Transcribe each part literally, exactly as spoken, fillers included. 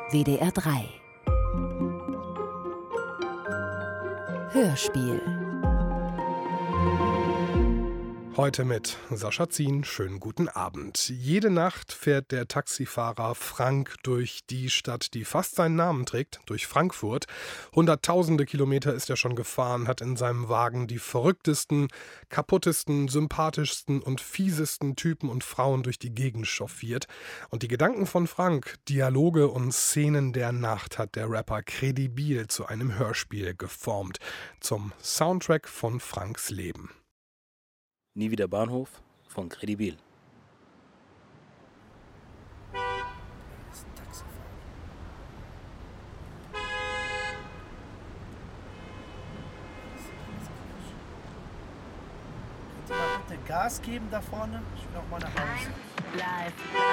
W D R drei. Hörspiel. Heute mit Sascha Zien. Schönen guten Abend. Jede Nacht fährt der Taxifahrer Frank durch die Stadt, die fast seinen Namen trägt, durch Frankfurt. Hunderttausende Kilometer ist er schon gefahren, hat in seinem Wagen die verrücktesten, kaputtesten, sympathischsten und fiesesten Typen und Frauen durch die Gegend chauffiert. Und die Gedanken von Frank, Dialoge und Szenen der Nacht hat der Rapper Credibil zu einem Hörspiel geformt. Zum Soundtrack von Franks Leben. Nie wieder Bahnhof von Credibil. Könnt ihr mal bitte Gas geben da vorne? Ich will auch mal nach Hause. Live,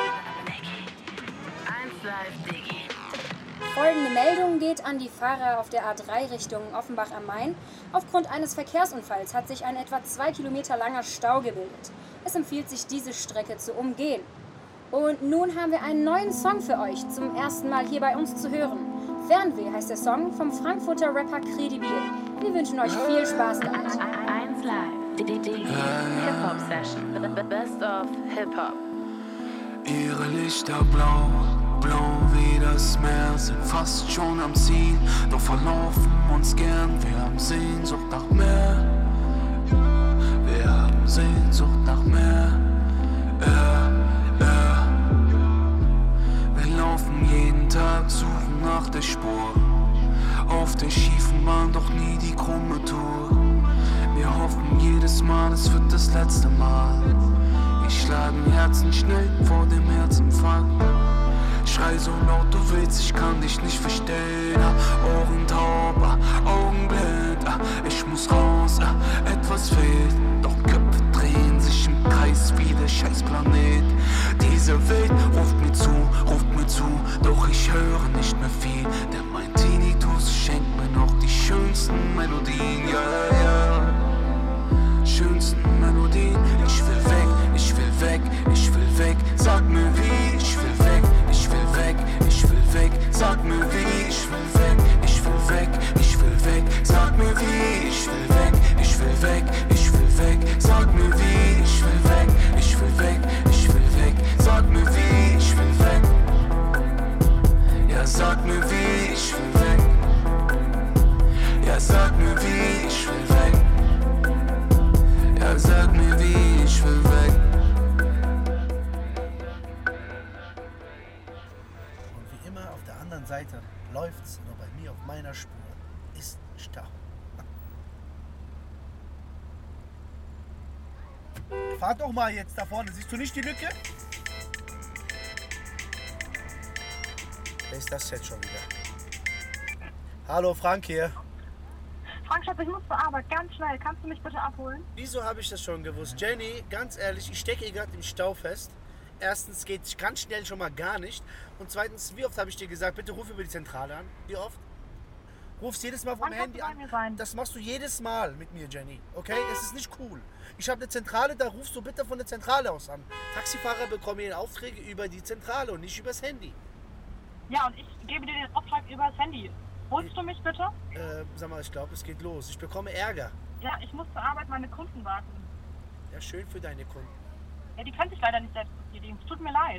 eins live, Diggi. Folgende Meldung geht an die Fahrer auf der A drei Richtung Offenbach am Main. Aufgrund eines Verkehrsunfalls hat sich ein etwa zwei Kilometer langer Stau gebildet. Es empfiehlt sich, diese Strecke zu umgehen. Und nun haben wir einen neuen Song für euch, zum ersten Mal hier bei uns zu hören. Fernweh heißt der Song vom Frankfurter Rapper Credibil. Wir wünschen euch viel Spaß damit. eins live, Diggi, Hip-Hop-Session, Best of Hip-Hop. Ihre Lichter blau, blau wie das Meer, sind fast schon am Ziel, doch verlaufen uns gern. Wir haben Sehnsucht nach mehr, wir haben Sehnsucht nach mehr. Ja, ja. Wir laufen jeden Tag, suchen nach der Spur, auf der schiefen Bahn, doch nie die krumme Tour. Wir hoffen jedes Mal, es wird das letzte Mal. Wir schlagen Herzen schnell vor dem Herzinfarkt. Schrei so laut du willst, ich kann dich nicht verstehen. Ohren taub, Augen blind. Ich muss raus, etwas fehlt. Doch Köpfe drehen sich im Kreis wie der Scheißplanet. Diese Welt ruft mir zu, ruft mir zu. Doch ich höre nicht mehr viel, denn mein Tinnitus schenkt mir noch die schönsten Melodien. Ja, ja, ja. Schönsten Melodien. Ich will weg, ich will weg, ich will weg. Sag mir wie, ich will weg. Ich will weg, ich will weg, sag mir wie, ich will weg, ich will weg, ich will weg, sag mir wie, ich will weg, ich will weg, ich will weg, sag mir wie, ich will weg, ich will weg, ich will weg, sag mir wie, ich will weg. Ja, sag mir wie, ich will weg. Ja, sag mir wie, ich will weg. Ja, sag mir wie, ich will weg. Seite läuft's, nur bei mir auf meiner Spur ist Stau. Fahr doch mal jetzt da vorne, siehst du nicht die Lücke? Wer ist das jetzt schon wieder? Hallo, Frank hier. Frank, Schatz, ich muss zur Arbeit, ganz schnell. Kannst du mich bitte abholen? Wieso habe ich das schon gewusst? Jenny, ganz ehrlich, ich stecke hier gerade im Stau fest. Erstens geht ganz schnell schon mal gar nicht. Und zweitens, wie oft habe ich dir gesagt, bitte ruf über die Zentrale an? Wie oft? Rufst jedes Mal vom Handy an. Das machst du jedes Mal mit mir, Jenny. Okay? Es ist nicht cool. Ich habe eine Zentrale, da rufst du bitte von der Zentrale aus an. Taxifahrer bekommen ihre Aufträge über die Zentrale und nicht übers Handy. Ja, und ich gebe dir den Auftrag übers Handy. Holst du mich bitte? Äh, sag mal, ich glaube, es geht los. Ich bekomme Ärger. Ja, ich muss zur Arbeit meine Kunden warten. Ja, schön für deine Kunden. Ja, die können sich leider nicht selbst befriedigen. Es tut mir leid.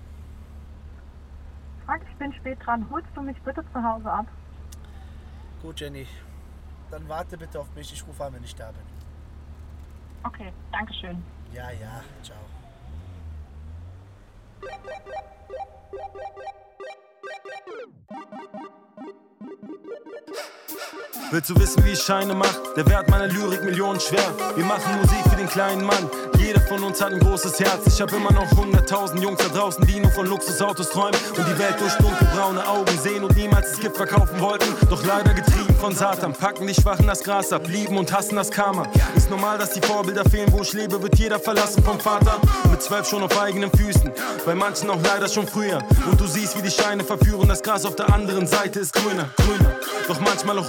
Frank, ich bin spät dran. Holst du mich bitte zu Hause ab? Gut, Jenny. Dann warte bitte auf mich. Ich rufe an, wenn ich da bin. Okay, danke schön. Ja, ja. Ciao. Willst du wissen, wie ich Scheine mach? Der Wert meiner Lyrik Millionen schwer. Wir machen Musik für den kleinen Mann. Jeder von uns hat ein großes Herz. Ich hab immer noch hunderttausend Jungs da draußen, die nur von Luxusautos träumen und die Welt durch dunkelbraune Augen sehen und niemals das Gift verkaufen wollten. Doch leider getrieben von Satan, packen die Schwachen das Gras ab, lieben und hassen das Karma. Ist normal, dass die Vorbilder fehlen, wo ich lebe, wird jeder verlassen vom Vater. Mit zwölf schon auf eigenen Füßen, bei manchen auch leider schon früher. Und du siehst, wie die Scheine verführen, das Gras auf der anderen Seite ist grüner, grüner. Doch manchmal auch umgekehrt.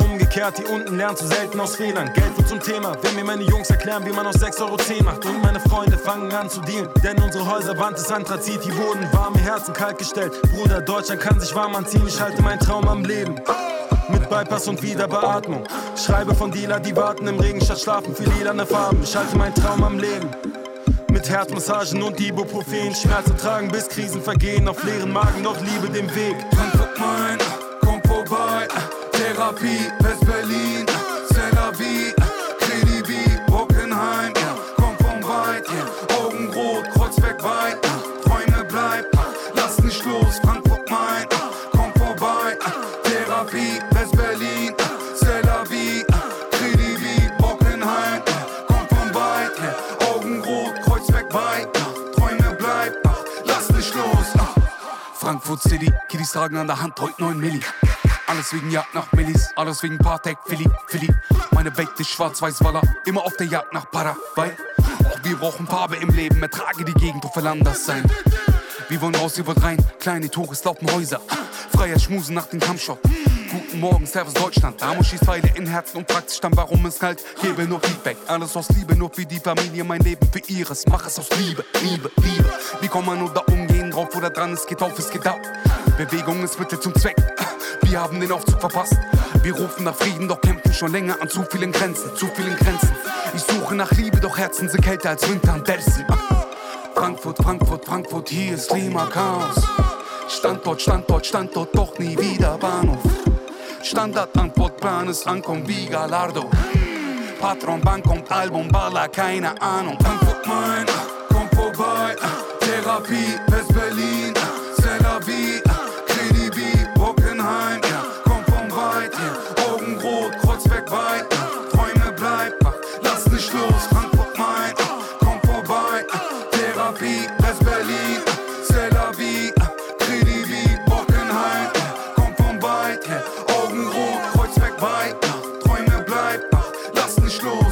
fährt hier unten, lernt so selten aus Fehlern. Geld wird zum Thema, wenn mir meine Jungs erklären, wie man aus sechs Euro zehn macht. Und meine Freunde fangen an zu dealen, denn unsere Häuserwand ist Anthrazit. Hier wurden warme Herzen kalt gestellt. Bruder, Deutschland kann sich warm anziehen, ich halte meinen Traum am Leben. Mit Bypass und Wiederbeatmung. Schreibe von Dealer, die warten im Regen statt schlafen für lilane Farben. Ich halte meinen Traum am Leben. Mit Herzmassagen und Ibuprofen. Schmerz ertragen bis Krisen vergehen. Auf leeren Magen noch Liebe den Weg. Frankfurt Main, komm vorbei. Therapie, West-Berlin, C'est la vie. Credibil, Bockenheim, komm vom weit. Augenrot, Kreuzberg weit. Träume bleibt, lass nicht los. Frankfurt Main, komm vorbei. Therapie, West-Berlin, C'est la vie. Credibil, Bockenheim, komm vom weit. Augenrot, Kreuzberg weit. Träume bleibt, lass nicht los. Frankfurt City, Kiddies tragen an der Hand heute neun Milli. Alles wegen Jagd nach Millis, alles wegen Patek, Philly, Philly. Meine Welt ist schwarz-weiß-Waller, immer auf der Jagd nach Paraguay. Auch wir brauchen Farbe im Leben, ertrage die Gegend, doch will anders sein. Wir wollen raus, ihr wollt rein, kleine Tore, laufen Häuser. Freier Schmusen nach dem Kampfshop. Guten Morgen, Servus Deutschland. Amo schießt Pfeile in Herzen und fragt sich dann, warum es kalt. Gebe nur Feedback, alles aus Liebe, nur für die Familie, mein Leben für ihres. Mach es aus Liebe, Liebe, Liebe. Wie kann man nur da umgehen, drauf oder dran, es geht auf, es geht ab. Bewegung ist Mittel zum Zweck. Wir haben den Aufzug verpasst. Wir rufen nach Frieden, doch kämpfen schon länger an zu vielen Grenzen, zu vielen Grenzen. Ich suche nach Liebe, doch Herzen sind kälter als Winter an Dersen. Frankfurt, Frankfurt, Frankfurt, hier ist Klimakaos. Standort, Standort, Standort, doch nie wieder Bahnhof. Standardantwortplan ist Ankommen wie Gallardo. Patron, Bank kommt Album, Baller, keine Ahnung. Frankfurt Main, komm vorbei. Therapie, West-Berlin, C'est la vie. Credibil, Bockenheim, komm vom weit. Augenrot, Kreuzberg weit. Träume bleibt, lass nicht los. Frankfurt Main, komm vorbei. Therapie, West-Berlin, C'est la vie. Credibil, Bockenheim, komm vom weit. Augenrot, Kreuzberg weit. Träume bleibt, lass nicht los.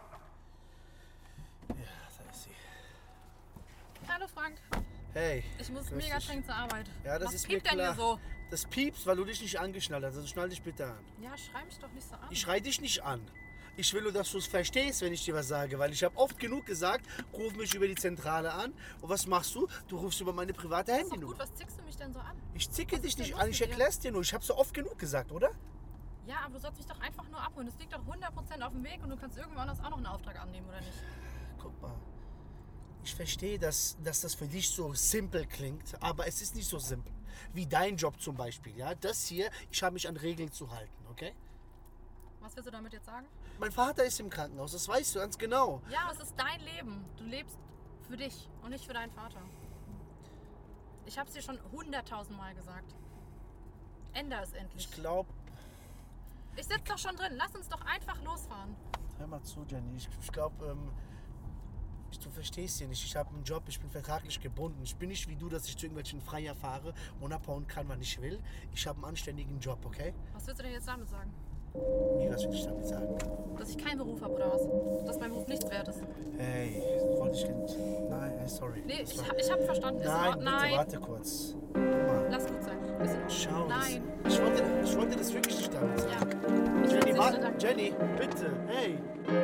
Hallo Frank. Hey. Ich muss mega dringend zur Arbeit. Ja, das Was ist mir piept denn klar. hier so? Das piepst, weil du dich nicht angeschnallt hast. Also schnall dich bitte an. Ja, schrei mich doch nicht so an. Ich schrei dich nicht an. Ich will nur, dass du es verstehst, wenn ich dir was sage. Weil ich habe oft genug gesagt, ruf mich über die Zentrale an. Und was machst du? Du rufst über meine private Das ist doch Handynummer. gut, was zickst du mich denn so an? Ich zicke Was dich ist denn nicht los an, ich mit dir? erklär's dir nur. Ich habe so oft genug gesagt, oder? Ja, aber du sollst mich doch einfach nur abholen. Das liegt doch hundert Prozent auf dem Weg und du kannst irgendwo anders auch noch einen Auftrag annehmen, oder nicht? Guck mal. Ich verstehe, dass, dass das für dich so simpel klingt, aber es ist nicht so simpel. Wie dein Job zum Beispiel. Ja? Das hier, ich habe mich an Regeln zu halten, okay? Was willst du damit jetzt sagen? Mein Vater ist im Krankenhaus, das weißt du ganz genau. Ja, aber es ist dein Leben. Du lebst für dich und nicht für deinen Vater. Ich hab's dir schon hunderttausend Mal gesagt. Änder es endlich. Ich glaube... Ich sitz doch schon drin. Lass uns doch einfach losfahren. Hör mal zu, Jenny. Ich, ich glaube, ähm, du verstehst hier nicht. Ich habe einen Job, ich bin vertraglich gebunden. Ich bin nicht wie du, dass ich zu irgendwelchen Freier fahre und abhauen kann, wann ich will. Ich habe einen anständigen Job, okay? Was willst du denn jetzt damit sagen? Wie, was will ich damit sagen? Dass ich keinen Beruf habe oder was? Dass mein Beruf nichts wert ist? Hey, wollte ich nicht... Nein, hey, sorry. Nee, Das ich, war- hab- ich hab verstanden. Ist in Nein, Ordnung. bitte, Nein. warte kurz. Guck mal. Lass gut sein. Ist in Ordnung. Schau, Nein. Das, ich, wollte, ich wollte das wirklich nicht damit sagen. Ja. Ich Jenny, will's warte. nicht sagen. Jenny, bitte. Hey.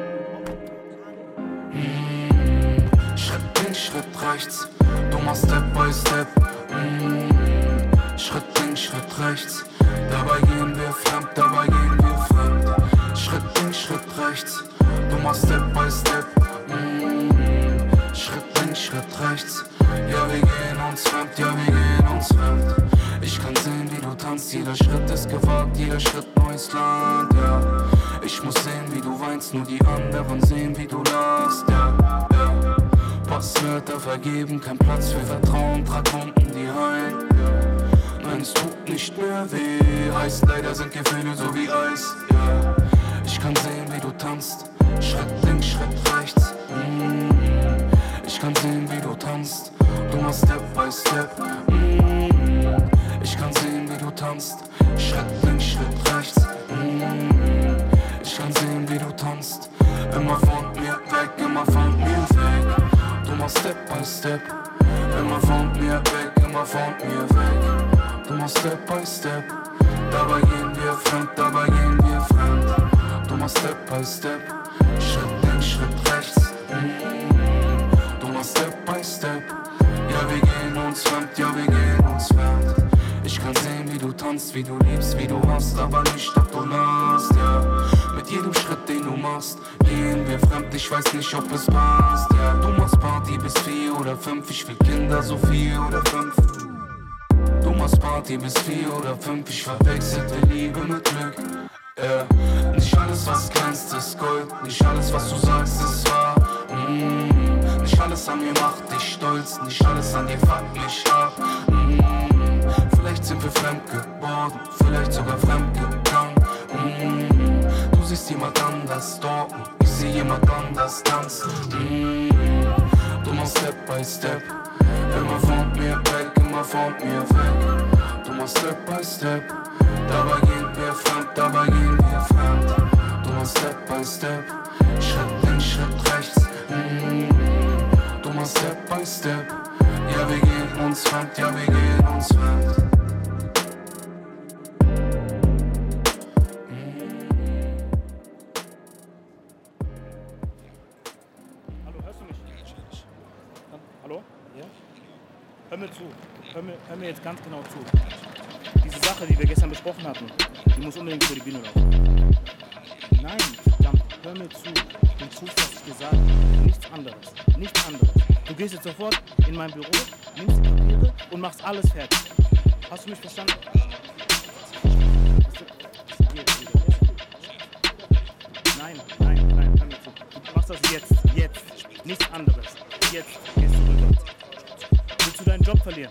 Schritt links, Schritt rechts, du machst Step by Step. Mm. Schritt links, Schritt rechts, dabei gehen wir fremd, dabei gehen wir fremd. Schritt links, Schritt rechts, du machst Step by Step. Mm. Schritt links, Schritt rechts, ja wir gehen uns fremd, ja wir gehen uns fremd. Ich kann sehen, wie du tanzt, jeder Schritt ist gewagt, jeder Schritt neues Land, ja. Ich muss sehen, wie du weinst, nur die anderen sehen, wie du lachst, ja, ja. Passwörter vergeben, kein Platz für Vertrauen, trag Wunden, die heilen. Nein, es tut nicht mehr weh, heißt leider sind Gefühle so wie Eis, ja. Ich kann sehen, wie du tanzt, Schritt links, Schritt rechts. Mm. Ich kann sehen, wie du tanzt, du machst Step by Step. Mm. Ich kann sehen, wie du tanzt, Schritt links, Schritt rechts. Mm. Ich kann sehen, wie du tanzt, immer von mir weg, immer von mir weg. Du machst Step by Step, immer von mir weg, immer von mir weg. Du machst Step by Step, dabei gehen wir fremd, dabei gehen wir fremd. machst Step by Step, Schritt links, Schritt rechts. Mm. Du machst Step by Step. Ja, wir gehen uns fremd, ja, wir gehen uns fremd. Ich kann sehen, wie du tanzt, wie du liebst, wie du hast, aber nicht, ob du lachst, ja. Mit jedem Schritt, den du machst, gehen wir fremd, ich weiß nicht, ob es passt, ja. Du machst Party bis vier oder fünf, ich will Kinder, so vier oder fünf. Du machst Party bis vier oder fünf, ich verwechselte Liebe mit Glück, ja. Nicht alles, was glänzt, ist Gold, nicht alles, was du sagst, ist wahr, mm. Nicht alles an mir macht dich stolz, nicht alles an dir fuckt mich ab, mm. Vielleicht sind wir fremd geworden, vielleicht sogar fremd gegangen. Mm. Du siehst jemand anders stalken, ich seh jemand anders tanzen. Mm. Du machst Step by Step, immer von mir weg, immer von mir weg. Du machst Step by Step, dabei gehen wir fremd, dabei gehen wir fremd. Du machst Step by Step, Schritt links, Schritt rechts. Mm. Du machst Step by Step, ja wir gehen uns fremd, ja wir gehen uns fremd. Hör mir zu. Hör mir, hör mir jetzt ganz genau zu. Diese Sache, die wir gestern besprochen hatten, die muss unbedingt für die Bühne laufen. Nein, verdammt, hör mir zu. Du tust, was ich dir sage. Nichts anderes. Nichts anderes. Du gehst jetzt sofort in mein Büro, nimmst die Papiere und machst alles fertig. Hast du mich verstanden? Nein, nein, nein, hör mir zu. Du machst das jetzt, jetzt. Nichts anderes. Jetzt gehst du rüber. Willst du deinen Job verlieren?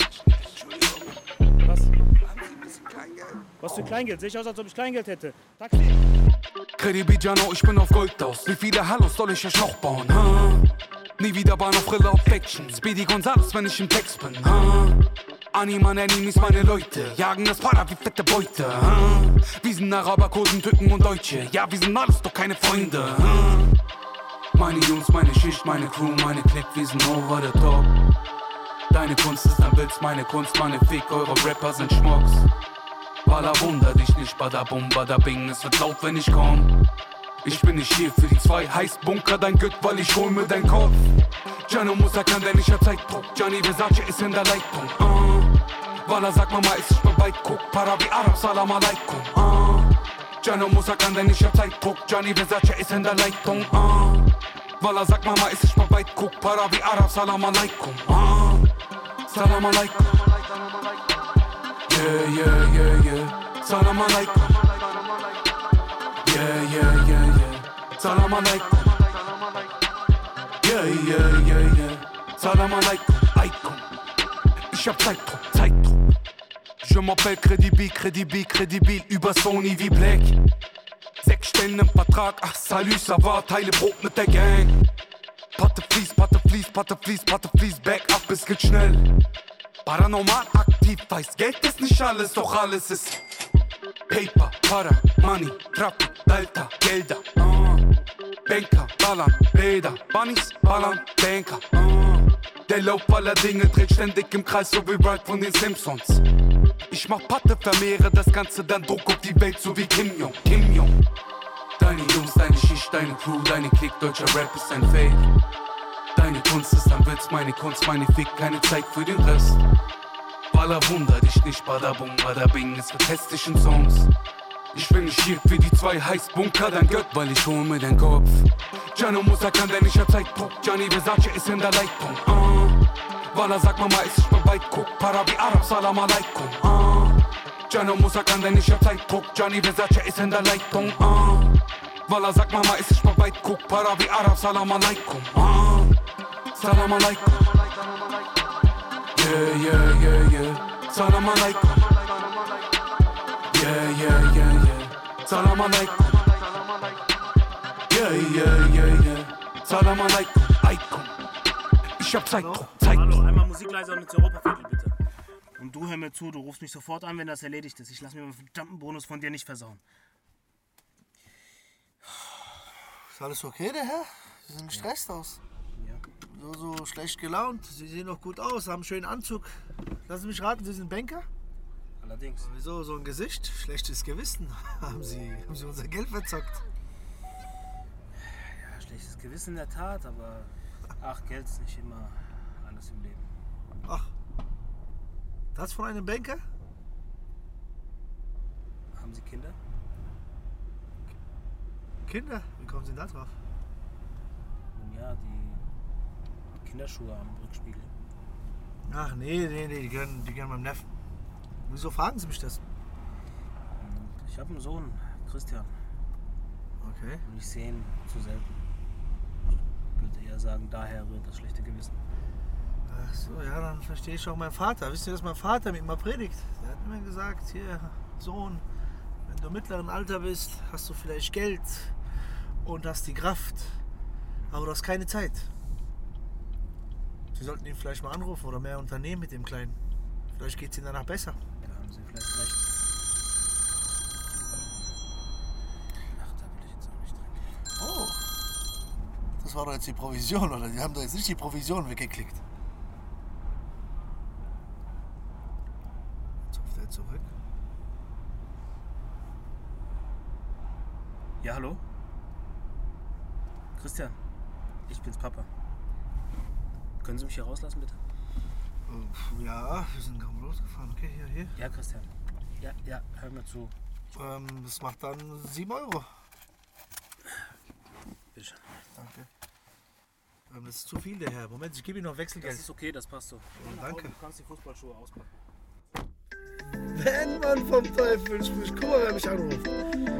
Was? Was für Kleingeld? Sehe ich aus, als ob ich Kleingeld hätte. Taxi. Credibigiano, ich bin auf Gold aus. Wie viele Hallos soll ich euch noch bauen? Ha? Nie wieder Bahnhofrille auf Action. Speedy Gonzales, wenn ich im Text bin. Ha? Animan, Animis, meine Leute jagen das Para wie fette Beute. Ha? Wir sind Araber, Kurden, Türken und Deutsche. Ja, wir sind alles doch keine Freunde. Ha? Meine Jungs, meine Schicht, meine Crew, meine Clique, wir sind over the top. Deine Kunst ist ein Witz, meine Kunst, meine Fick, eure Rapper sind Schmucks. Walla, wunder dich nicht, badabum, badabing, es wird laut, wenn ich komm. Ich bin nicht hier für die zwei, heißt Bunker dein Gött, weil ich hol mir dein Kopf. Gianno Musa kann der nicht Zeitdruck, Gianni Versace ist in der Leitung. Uh. Walla, sag Mama, ist ich mal weit, guck, Para wie Arab, Salam alaikum. Uh. Gianno Musa kann der nicht Zeitdruck, Gianni Versace ist in der Leitung. Uh. Walla, sag Mama, ist ich mal weit, guck, Para wie Arab, Salam alaikum. Uh. Salam alaikum. Yeah, yeah, yeah, yeah. Salam alaikum. Yeah, yeah, yeah, yeah. Salam alaikum. Yeah, yeah, yeah, yeah. Salam alaikum. Aikum. Ich hab Zeitdruck, Zeitdruck. Je m'appelle Credibil, Credibil, Credibil. Über Sony wie Black. Sechs Stellen im Vertrag. Ach, salut, ça va. Teile Brot mit der Gang. Patte fließt, Patte fließt, Patte fließt, Patte fließt. Back up, es geht schnell. Paranormal aktiv, weiß Geld ist nicht alles, doch alles ist Paper, Para, Money, Traffic, Delta, Gelder, uh. Banker, ballern, Bäder, Bunnies, ballern, Banker, uh. Der Lauf aller Dinge dreht ständig im Kreis, so wie Wright von den Simpsons. Ich mach Patte, vermehre das Ganze, dann Druck auf die Welt, so wie Kim Jong, Kim Jong. Deine Jungs, deine Schicht, deine Crew, deine Klick, deutscher Rap ist ein Fake. Deine Kunst ist ein Witz, meine Kunst, meine Fick, keine Zeit für den Rest. Walla, wunder dich nicht, badabum, badabing, es wird hässlichen Songs. Ich bin nicht hier für die zwei, heißt Bunker, dein Gött, weil ich hol mir deinen Kopf. Gianno Musa kann der nicht Zeitdruck, Gianni Versace ist in der Leitung. Uh. Walla, sag Mama, ist ich mal weit, guck, Para wie Arab, Salam alaikum. Uh. Gianno Musa kann der nicht Zeitdruck, Gianni Versace ist in der Leitung. Uh. Walla, sag Mama, ist ich mal weit, guck, Para wie Arab, Salam alaikum. Uh. Salam alaikum. Yeah, yeah, yeah, yeah. Salam alaikum. Yeah, yeah, yeah, yeah. Salam alaikum. Yeah, yeah, yeah, yeah. Salam alaikum. Aikum. Ich hab Zeitdruck, Zeitdruck. Hallo, einmal Musik leiser und ins Europaviertel, bitte. Und du hör mir zu, du rufst mich sofort an, wenn das erledigt ist. Ich lass mir meinen verdammten Bonus von dir nicht versauen. Ist alles okay, der Herr? Sie sehen gestresst aus. So, so schlecht gelaunt. Sie sehen doch gut aus, haben einen schönen Anzug. Lassen Sie mich raten, Sie sind Banker? Allerdings. Wieso so ein Gesicht? Schlechtes Gewissen. Haben Sie, haben Sie unser Geld verzockt? schlechtes Gewissen in der Tat, aber ach, Geld ist nicht immer alles im Leben. Ach, das von einem Banker? Haben Sie Kinder? Kinder? Wie kommen Sie denn da drauf? Nun ja, die Kinderschuhe am Rückspiegel. Ach nee, nee, nee, die gehören, die gehören meinem Neffen. Wieso fragen Sie mich das? Ich habe einen Sohn, Christian. Okay. Und ich sehe ihn zu selten. Ich würde eher sagen, daher rührt das schlechte Gewissen. Ach so, ja, dann verstehe ich auch meinen Vater. Wisst ihr, dass mein Vater mir immer predigt? Der hat mir gesagt, hier, Sohn, wenn du im mittleren Alter bist, hast du vielleicht Geld und hast die Kraft, aber du hast keine Zeit. Sie sollten ihn vielleicht mal anrufen oder mehr unternehmen mit dem Kleinen. Vielleicht geht es ihm danach besser. Da haben Sie vielleicht recht. Ach, da will ich jetzt auch nicht dran. Oh, das war doch jetzt die Provision, oder? Die haben doch jetzt nicht die Provision weggeklickt. Jetzt ruft er zurück. Ja, hallo? Christian, ich bin's, Papa. Können Sie mich hier rauslassen, bitte? Ja, wir sind kaum losgefahren. Okay, hier, hier. Ja, Christian. Ja, ja, hör mir zu. Ähm, das macht dann sieben Euro. Bitte schön. Danke. Ähm, das ist zu viel, der Herr. Moment, ich gebe Ihnen noch Wechselgeld. Das ist okay, das passt so. Oh, danke. Du kannst die Fußballschuhe auspacken. Wenn man vom Teufel spricht, guck mal, wer mich anruft.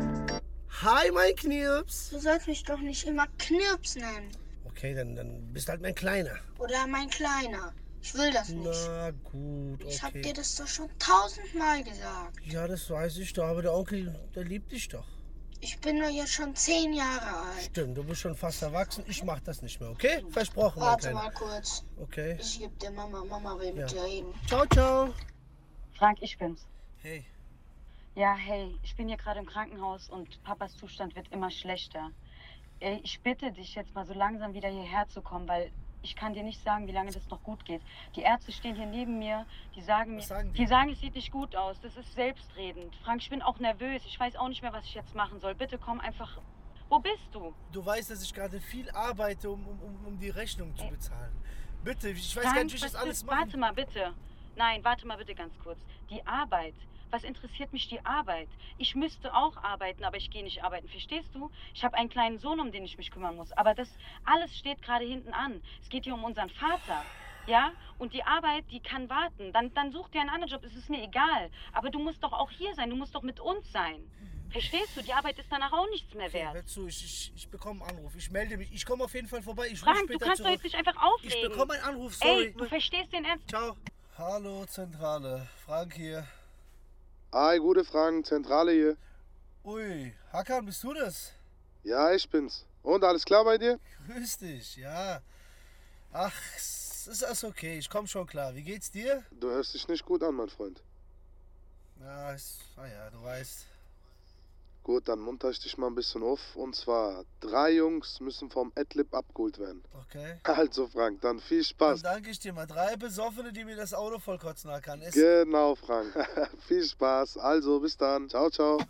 Hi, mein Knirps. Du sollst mich doch nicht immer Knirps nennen. Okay, dann, dann bist halt mein Kleiner. Oder mein Kleiner. Ich will das nicht. Na gut, okay. Ich hab dir das doch schon tausendmal gesagt. Ja, das weiß ich doch, aber der Onkel, der liebt dich doch. Ich bin doch jetzt schon zehn Jahre alt. Stimmt, du bist schon fast erwachsen. Ich mach das nicht mehr, okay? Versprochen, mein Warte Kleiner. mal kurz. Okay. Ich geb dir Mama. Mama will Ja. mit dir reden. Ciao, ciao. Frank, ich bin's. Hey. Ja, hey, ich bin hier gerade im Krankenhaus und Papas Zustand wird immer schlechter. Ey, ich bitte dich jetzt mal so langsam wieder hierher zu kommen, weil ich kann dir nicht sagen, wie lange das noch gut geht. Die Ärzte stehen hier neben mir, die sagen mir, sagen die? die sagen, es sieht nicht gut aus, das ist selbstredend. Frank, ich bin auch nervös, ich weiß auch nicht mehr, was ich jetzt machen soll. Bitte komm einfach. Wo bist du? Du weißt, dass ich gerade viel arbeite, um, um, um die Rechnung zu bezahlen. Bitte, ich weiß Frank, gar nicht, wie ich was das alles ist, mache. Warte mal bitte. Nein, warte mal bitte ganz kurz. Die Arbeit. Was interessiert mich die Arbeit? Ich müsste auch arbeiten, aber ich gehe nicht arbeiten. Verstehst du? Ich habe einen kleinen Sohn, um den ich mich kümmern muss. Aber das alles steht gerade hinten an. Es geht hier um unseren Vater. Ja? Und die Arbeit, die kann warten. Dann, dann such dir einen anderen Job. Es ist mir egal. Aber du musst doch auch hier sein. Du musst doch mit uns sein. Verstehst du? Die Arbeit ist danach auch nichts mehr wert. Hör zu, ich, ich, ich bekomme einen Anruf. Ich melde mich. Ich komme auf jeden Fall vorbei. Ich rufe Frank, später du kannst zurück. doch jetzt nicht einfach auflegen. Ich bekomme einen Anruf, sorry. Ey, du verstehst den Ernst. Ciao. Hallo, Zentrale. Frank hier. Hi, gute Fragen, Zentrale hier. Ui, Hakan, bist du das? Ja, ich bin's. Und, alles klar bei dir? Grüß dich, ja. Ach, es ist alles okay, ich komm schon klar. Wie geht's dir? Du hörst dich nicht gut an, mein Freund. Ja, ist, ah ja, du weißt. Gut, dann munter ich dich mal ein bisschen auf. Und zwar, drei Jungs müssen vom Adlib abgeholt werden. Okay. Also, Frank, dann viel Spaß. Dann danke ich dir mal. Drei Besoffene, die mir das Auto vollkotzen, Hakan. Ist Genau, Frank. Viel Spaß. Also, bis dann. Ciao, ciao.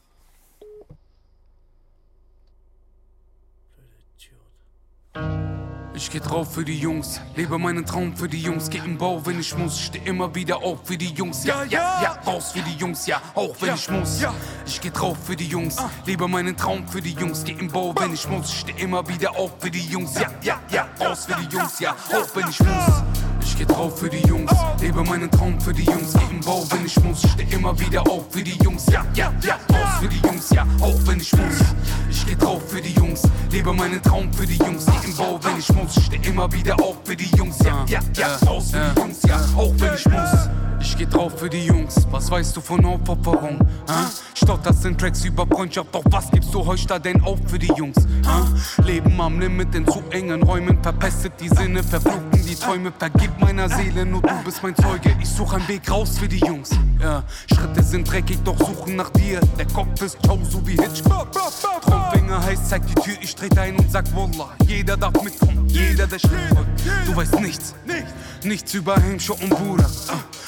Ich geh drauf für die Jungs, lebe meinen Traum für die Jungs, geh im Bau, wenn ich muss, steh immer wieder auf für die Jungs, ja, ja, ja, raus für die Jungs, ja, auch wenn ich muss. Ich geh drauf für die Jungs, lebe meinen Traum für die Jungs, geh im Bau, wenn ich muss, steh immer wieder auf für die Jungs, ja, ja, ja, raus für die Jungs, ja, auch wenn ich muss. Ich geh drauf für die Jungs, lebe meinen Traum für die Jungs, geh im Bau, wenn ich muss, steh immer wieder auf für die Jungs, ja, ja, ja, raus für die Jungs, ja, auch wenn ich muss. Ich geh drauf für die Jungs, lebe meinen Traum für die Jungs, geh im Bau, wenn ich muss, steh immer wieder auf für die Jungs, ja, ja, ja, raus für die Jungs, ja, auch wenn ich muss. Ich geh drauf für die Jungs, was weißt du von Aufopferung? Äh? Stotterst in Tracks über Freundschaft, doch was gibst du heute da denn auf für die Jungs? Äh? Leben am Limit in zu engen Räumen, verpestet die Sinne, verfluchen die Träume, vergib meiner Seele, nur du bist mein Zeuge, ich such einen Weg raus für die Jungs. Ja, Schritte sind dreckig, doch suchen nach dir, der Kopf ist ciao, so wie Hitchcock. Traumfinger heißt, zeig die Tür, ich trete ein und sag Wallah, jeder darf mitkommen, jeder der Schritt folgt. Du weißt nichts, nichts über Hemscher und Bruder. Blut, was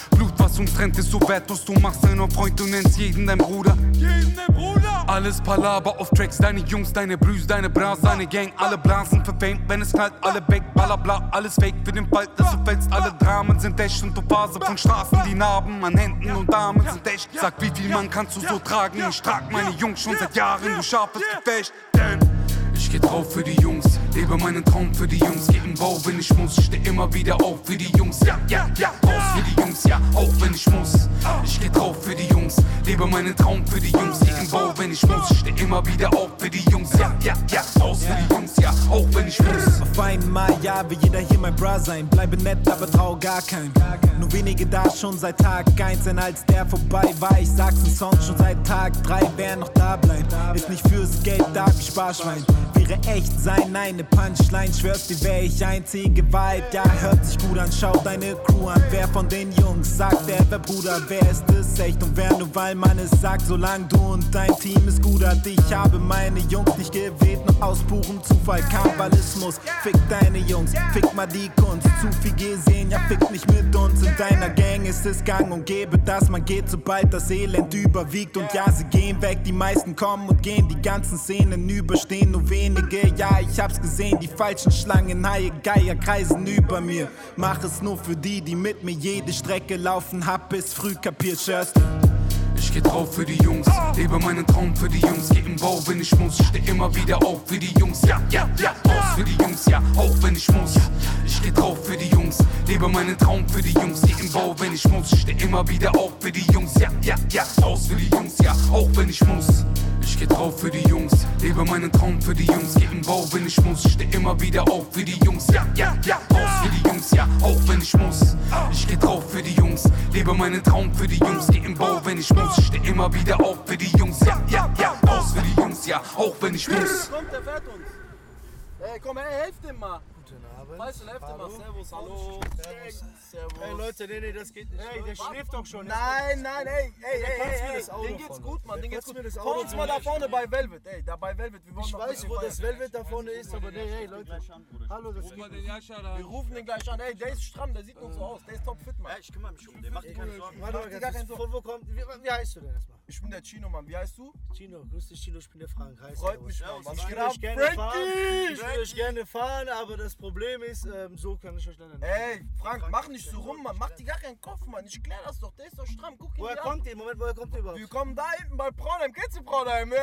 was uns trennt, ist so wertlos. Du machst einen auf Freund, du nennst jeden dein Bruder. Jeden dein Bruder. Alles Palaber auf Tracks, deine Jungs, deine Brüs, deine Bras, deine Gang. Alle blasen für Fame, wenn es knallt, alle back, bla bla. Alles fake für den Fall, dass du fällst. Alle Dramen sind echt und du Phase von Straßen. Die Narben an Händen und Armen sind echt. Sag, wie viel Mann kannst du so tragen? Ich trag meine Jungs schon seit Jahren, du scharfes Gefecht. Denn ich geh drauf für die Jungs, lebe meinen Traum für die Jungs. Geh im Bau, wenn ich muss, steh immer wieder auf für die Jungs. Ja, ja, ja, raus für die Jungs, ja, auch wenn ich muss. Ich geh drauf für die Jungs, lebe meinen Traum für die Jungs. Geh im Bau, wenn ich muss, steh immer wieder auf für die Jungs. Ja, ja, ja, raus für die Jungs, ja, auch wenn ich muss. Auf einmal, ja, will jeder hier mein Bra sein. Bleibe nett, aber trau gar kein. Nur wenige da schon seit Tag eins, denn als der vorbei war, ich sag's im Song schon seit Tag drei, wer noch da bleibt, ist nicht fürs Geld da wie Sparschwein. Wäre echt sein, eine Punchline, schwör's dir, wär ich einzige Vibe. Ja, hört sich gut an, schau deine Crew an. Wer von den Jungs sagt, wer wer Bruder, wer ist es echt? Und wer nur, weil man es sagt, solange du und dein Team es gut hat. Ich habe meine Jungs nicht gewählt, nur aus purem Zufall. Kannibalismus, fick deine Jungs, fick mal die Kunst. Zu viel gesehen, ja, fick nicht mit uns. In deiner Gang ist es gang und gäbe, dass man geht, sobald das Elend überwiegt. Und ja, sie gehen weg, die meisten kommen und gehen. Die ganzen Szenen überstehen nur wenige. Ja, ich hab's gesehen, die falschen Schlangen, Haie, Geier kreisen über mir. Mach es nur für die, die mit mir jede Strecke laufen. Hab bis früh kapiert, Schörst. Ich geh drauf für die Jungs, lebe meinen Traum für die Jungs. Geh im Bau, wenn ich muss, steh immer wieder auf für die Jungs. Ja, ja, ja, raus für die Jungs, ja, auch wenn ich muss. Ich geh drauf für die Jungs, lebe meinen Traum für die Jungs. Geh im Bau, wenn ich muss, steh immer wieder auf für die Jungs. Ja, ja, ja, raus für die Jungs, ja, auch wenn ich muss. Ich geh drauf für die Jungs, lebe meinen Traum für die Jungs. Geh im Bau, wenn ich muss, steh immer wieder auf für die Jungs. Ja, ja, ja, raus für die Jungs, ja, auch wenn ich muss. Ich geh drauf für die Jungs, lebe meinen Traum für die Jungs. Geh im Bau, wenn ich muss, steh immer wieder auf für die Jungs. Ja, ja, ja, raus für die Jungs, ja, auch wenn ich muss. Kommt, der fährt uns. Ey, komm, ey, helft ihm mal. Guten Abend. Weißt du, helft ihm mal. Servus, hallo. Servus. Servus. Ey, Leute, nee, nee, das geht nicht. Ey, der schläft doch schon. Nein, nein, ey, ey, ey, ey, den geht's gut, Mann, den geht's gut. Fahr uns mal da vorne bei Velvet, ey, da bei Velvet. Wir ich weiß, wo das Velvet da vorne ist, aber nee, hey, Leute. Hallo, das geht nicht. Wir rufen den gleich an, ey, der ist stramm, der sieht noch so aus, der ist topfit, Mann. Ey, ich kümmere mich um den, mach dir keine Sorgen. Warte mal, gar keinen Sorgen. Von wo kommt, wie, wie heißt du denn erstmal? Ich bin der Chino, Mann, wie heißt du? Chino, grüß dich, Chino, ich bin der Frank. Freut mich, Mann. Ich würde euch gerne fahren, ich würde euch gerne fahren, aber das Problem ist, ähm, so kann ich euch leider nicht. Ey, Frank, mach nicht so rum, Mann, mach dir gar keinen Kopf, Mann, ich klär das doch, der ist doch stramm, guck ihn Woher kommt ihr? Moment, woher kommt ihr überhaupt? Wir kommen da hinten bei Braunheim, kennst du Braunheim? Ey,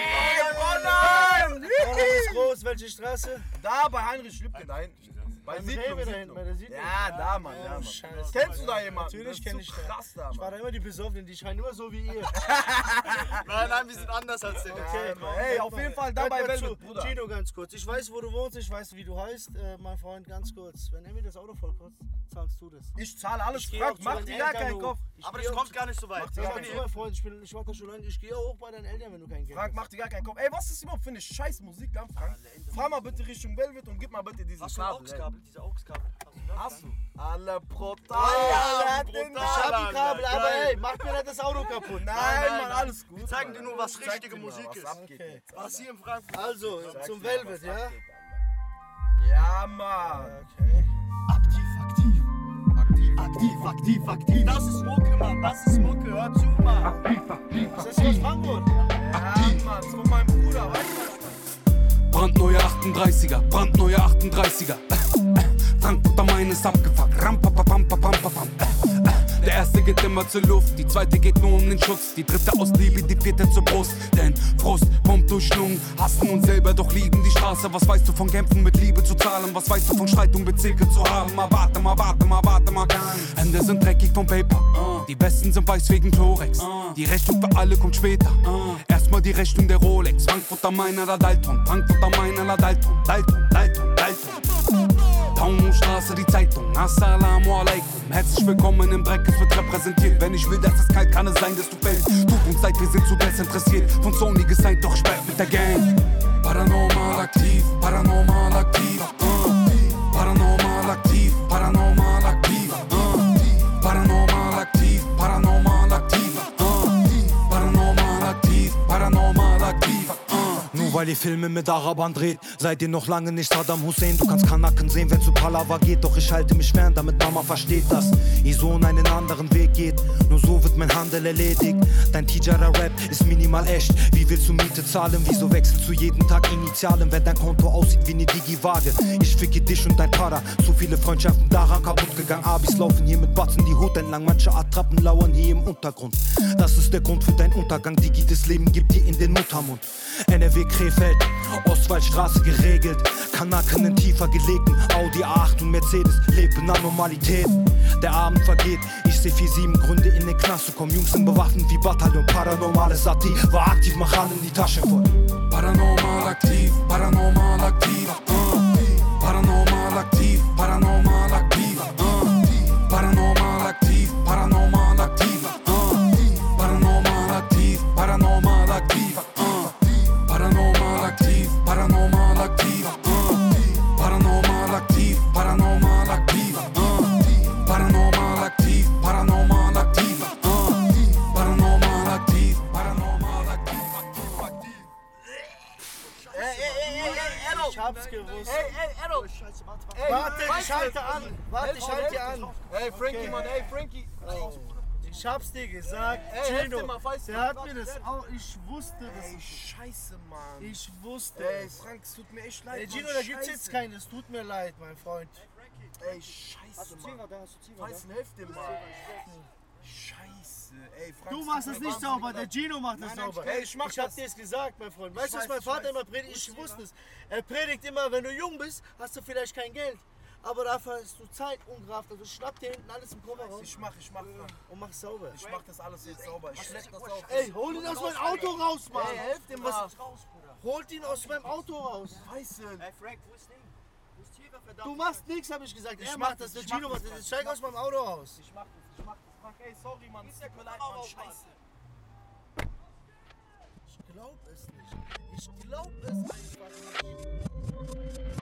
Braunheim! Braunheim ist groß, welche Straße? Da, bei Heinrich Schlübke, da hinten. Bei Siedlung, da hinten, bei der Siedlung? Ja, da, Mann, ja, Mann. Scheiße. Kennst du da jemanden? Natürlich kenn ich den. Krass da, Mann. Ich war da immer die Besoffenen, die schreien nur so wie ihr. Nein, nein, wir sind anders als der. Okay, ey, auf jeden Fall da bei Velvet, Bruder. Chino, ganz kurz. Ich weiß, wo du wohnst, ich weiß, wie du heißt, äh, mein Freund, ganz kurz. Wenn er mir das Auto voll kotzt, zahlst du das. Ich zahle alles, Frank, mach dir gar keinen Kopf. Aber das kommt gar nicht so weit. Ich bin mein Freund, ich, bin, ich war da schon lange, ich gehe hoch bei deinen Eltern, wenn du kein Geld hast. Frank, mach dir gar keinen Kopf. Ey, was ist überhaupt für eine scheiß Musik dann, Frank? Fahr mal bitte Richtung Velvet und gib mal bitte dieses Hast Kabel. Hast du AUX-Kabel, diese AUX-Kabel? Hast du? Alle brutal. Ja, ich hab ein Kabel, aber ey, mach mir nicht das Auto kaputt. Nein, nein, Mann, alles gut. Wir zeigen dir nur, was richtige Musik ist. Okay. Was hier in Frankfurt. Also, zum Velvet, ja? Ja, Mann. Okay. Aktiv, aktiv. Aktiv, aktiv, aktiv, aktiv. Das ist Mucke, Mann, das ist Mucke, hör zu, Mann. Aktiv, aktiv, aktiv. Ist das hier aus Frankfurt? Ja, Mann, das ist von meinem Bruder, weißt du? Brandneue achtunddreißiger, brandneue achtunddreißiger. Frankfurt am Main ist abgefuckt. Rampapapampapampapam. Der erste geht immer zur Luft, die zweite geht nur um den Schutz. Die dritte aus Liebe, die vierte zur Brust. Denn Frust pumpt durch Lungen, hassen uns selber, doch lieben die Straße. Was weißt du von Kämpfen mit Liebe zu zahlen? Was weißt du von Streit um Bezirke zu haben? Mal warte, mal warte, mal warte, mal gar nicht. Hände sind dreckig vom Paper, die Besten sind weiß wegen Chlorex. Die Rechnung für alle kommt später, erstmal die Rechnung der Rolex. Frankfurt am Main, la Dalton, Frankfurt am Main, la Dalton, Dalton, Dalton, Dalton. Taunusstraße, die Zeitung, Assalamu alaikum. Herzlich willkommen im Dreck, es wird repräsentiert. Wenn ich will, dass es kalt, kann es sein, dass du fällst. Tut uns leid, wir sind zu desinteressiert. Von Sony gesigned, doch spät mit der Gang. Paranormal aktiv, paranormal aktiv. Uh. Paranormal aktiv, paranormal aktiv. Uh. Paranormal aktiv, paranormal aktiv. Uh. Paranormal aktiv, paranormal aktiv. Uh. Nur weil ihr Filme mit Arabern dreht. Seid ihr noch lange nicht Saddam Hussein? Du kannst Kanaken sehen, wenn zu Palaver geht. Doch ich halte mich fern, damit Mama versteht, dass ihr Sohn einen anderen Weg geht. Nur so wird mein Handel erledigt. Dein Tijara-Rap ist minimal echt. Wie willst du Miete zahlen? Wieso wechselst du jeden Tag Initialen, wenn dein Konto aussieht wie eine Digi-Waage? Ich ficke dich und dein Para. Zu viele Freundschaften daran kaputt gegangen. Abis laufen hier mit Batzen die Hut entlang. Manche Attrappen lauern hier im Untergrund. Das ist der Grund für deinen Untergang. Digi, das Leben gibt dir in den Muttermund. N R W Krefeld, Ostwaldstraße geregelt. Kanaken in tiefer gelegten Audi A acht und Mercedes leben an Normalität. Der Abend vergeht, ich seh vier sieben Gründe in den Knast zu kommen. Jungs sind bewaffnet wie Bataillon, paranormale Satie. War aktiv, mach allen die Taschen voll. Paranormal aktiv, paranormal aktiv, uh. Paranormal aktiv, paranormal aktiv, uh. Paranormal aktiv, paranormal aktiv, uh. Paranormal aktiv, paranormal aktiv, uh. Paranormal aktiv, paranormal aktiv, uh. Paranormal aktiv, paranormal aktiv, uh. Paranormal aktiv, paranormal aktiv, uh. Paranormal aktiv, paranormal aktiv. Ey, ey, ey, ey, ey, Erdo! Ich hab's gewusst. Ey, ey, Erdo! Scheiße, warte, Ey, warte, weißt ich du- halte an. Warte, ich halte dir an. Ey, Frankie, Okay. Mann, ey, Frankie. Oh. Ich hab's dir gesagt. Ey, helf Gino, dir mal, weißt du, der hat warte, mir das ey. auch. Ich wusste das. Ey, scheiße, Mann. Ich wusste Ey, es. Frank, es tut mir echt leid, Ey, Gino, Mann, da gibt's scheiße. jetzt keinen. Es tut mir leid, mein Freund. Ey, scheiße, Hast du Mann. Zwinger da? Hast du Zwinger Weißt du, da? helf dir mal. Scheiße, ey, Frank. Du machst das nicht sauber, der Gino macht das sauber. Ey, ich mach ich hab das. dir es gesagt, mein Freund. Weißt du, Ich was mein weiß, Vater ich weiß. immer predigt? Ich wusste es. Er predigt immer, wenn du jung bist, hast du vielleicht kein Geld. Aber dafür hast du Zeit unkraft. Also schnapp dir hinten alles im Koffer raus. Ich mach, ich mach, Frank. Und mach sauber. Ich mach das alles jetzt sauber. Ich schlepp das auf. Ey, hol ihn aus meinem Auto raus, Mann. Ey, helf dem Was- mal. Holt ihn aus meinem Auto raus. Scheiße. Ey, Frank, wo ist Ding? Wo ist Tiger, verdammt? Du machst nichts, hab ich gesagt. Ich Er mach macht das. es, Der ich mach Gino das, macht das. Frank. Steig aus meinem Auto raus. Ich mach das, ich mach das. Frank, ey, sorry, Mann. Es tut mir leid, Mann. Scheiße. Ich glaub es nicht. Ich glaub es einfach nicht.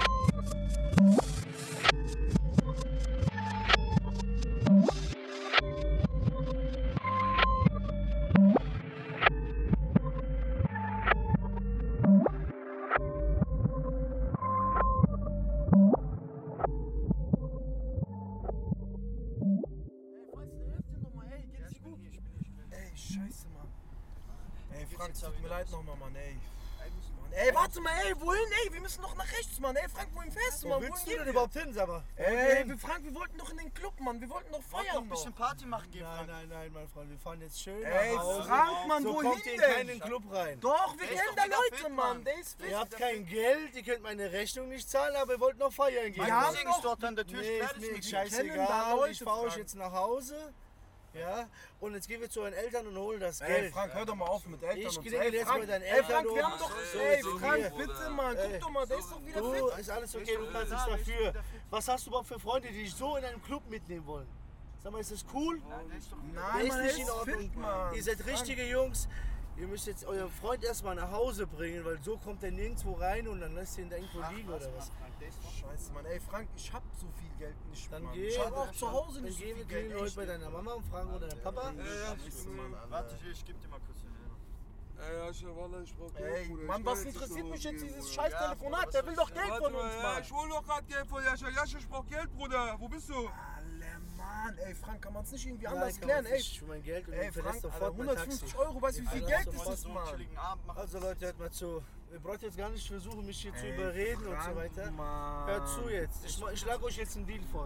Ey, scheiße, Mann. Ey, Frank, es tut mir leid nochmal, Mann, ey. Mann, ey, warte mal, ey, wohin, ey? Wir müssen doch nach rechts, Mann. Ey, Frank, wohin fährst du, Wo Mann? willst Wohin du gehen denn wir? überhaupt hin, sag mal? Ey, wir, Frank, wir wollten doch in den Club, Mann. Wir wollten doch feiern. noch ein noch. bisschen Party machen gehen, Nein, nein, nein, mein Freund, wir fahren jetzt schön Ey, nach Hause. Frank, Mann, so wohin kommt ihr in denn? keinen Club rein. Doch, wir kennen da Leute, Mann. Der ist fit. Ihr habt kein Geld, ihr könnt meine Rechnung nicht zahlen, aber ihr wollt noch feiern gehen. Wir haben doch- dort an der Tür, Nee, ist ist mir mir scheißegal. scheißegal. Ich Leute, fahre euch Frank. jetzt nach Hause. Ja, und jetzt gehen wir zu euren Eltern und holen das Ey, Geld. Frank, hör doch mal auf mit Eltern Ich und so. klingel Ey, jetzt Frank, mit deinen ey, Eltern Frank, wir um. haben doch... So, ey, so Frank, hier. bitte, Mann, Ey. guck doch mal, der ist doch wieder Du, fit. ist alles okay, du kannst nichts dafür. Was hast du überhaupt für Freunde, die dich so in einen Club mitnehmen wollen? Sag mal, ist das cool? Nein, Der ist Mann, nicht der in ist Ordnung. fit, Mann. Ihr seid Frank. richtige Jungs. Ihr müsst jetzt euren Freund erstmal nach Hause bringen, weil so kommt er nirgendwo rein und dann lässt ihr ihn da irgendwo liegen oder was. Scheiße, Mann. Ey, Frank, ich hab so viel Geld nicht, Dann Mann. geh, Ich hab auch zu Hause dann nicht so gehen viel wir Geld. heute echt. bei deiner Mama und fragen oder deinem Papa. Ja, ja, scheiße, Mann, Alter. Warte, ich geb dir mal kurz den Ey, Asche, Wallah, ich brauch Geld, Ey, Bruder. Mann, Ich was weiß nicht, interessiert wo mich wir jetzt gehen, dieses Bruder. scheiß Telefonat? Der will doch Geld Warte von mal, uns, ja, Mann. ich hol doch grad Geld von Jascha. Jascha, ich brauch Geld, Bruder. Wo bist du? Alle Mann, ey, Frank, kann man es nicht irgendwie Nein, anders kann klären, man ey? nicht. Ich mein Geld und ey, du Frank, verlässt sofort Alter, mein hundertfünfzig Taxi. Euro, weißt du, wie viel Alter, Geld ist sofort das, so einen Mann? chilligen Abend machen. Also Leute, hört mal zu. Ihr braucht jetzt gar nicht versuchen, mich hier zu Ey, überreden und so Frank, weiter. Mann. Hört zu jetzt. Ich, ich schlage euch jetzt einen Deal vor.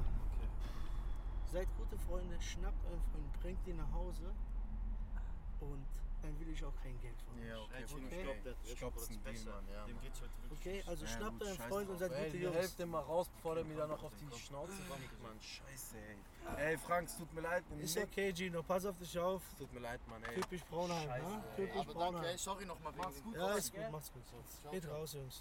Seid gute Freunde, schnappt euren Freund, bringt ihn nach Hause und dann will ich auch kein Geld von euch. Ja, okay, okay? ich glaub, der Ich glaub, das ist ein Deal, Mann, ja. Dem geht's heute wirklich Okay, also Ja, schnappt gut, euren scheiß Freund und seid drauf. gute Ey, Jungs. helft dem mal raus, bevor der mir dann noch auf die Schnauze kommt, Mann. Scheiße, ey. Ey, Frank, es tut mir leid. nimm Ist Nick. okay, Gino, pass auf dich auf. Tut mir leid, Mann, ey. Typisch Braunheim, Scheiße, ne? ey. Typisch Aber Braunheim. danke, ey, sorry nochmal wegen Mach's dem- gut, ja, ist gut, macht's gut. Geht raus, Jungs.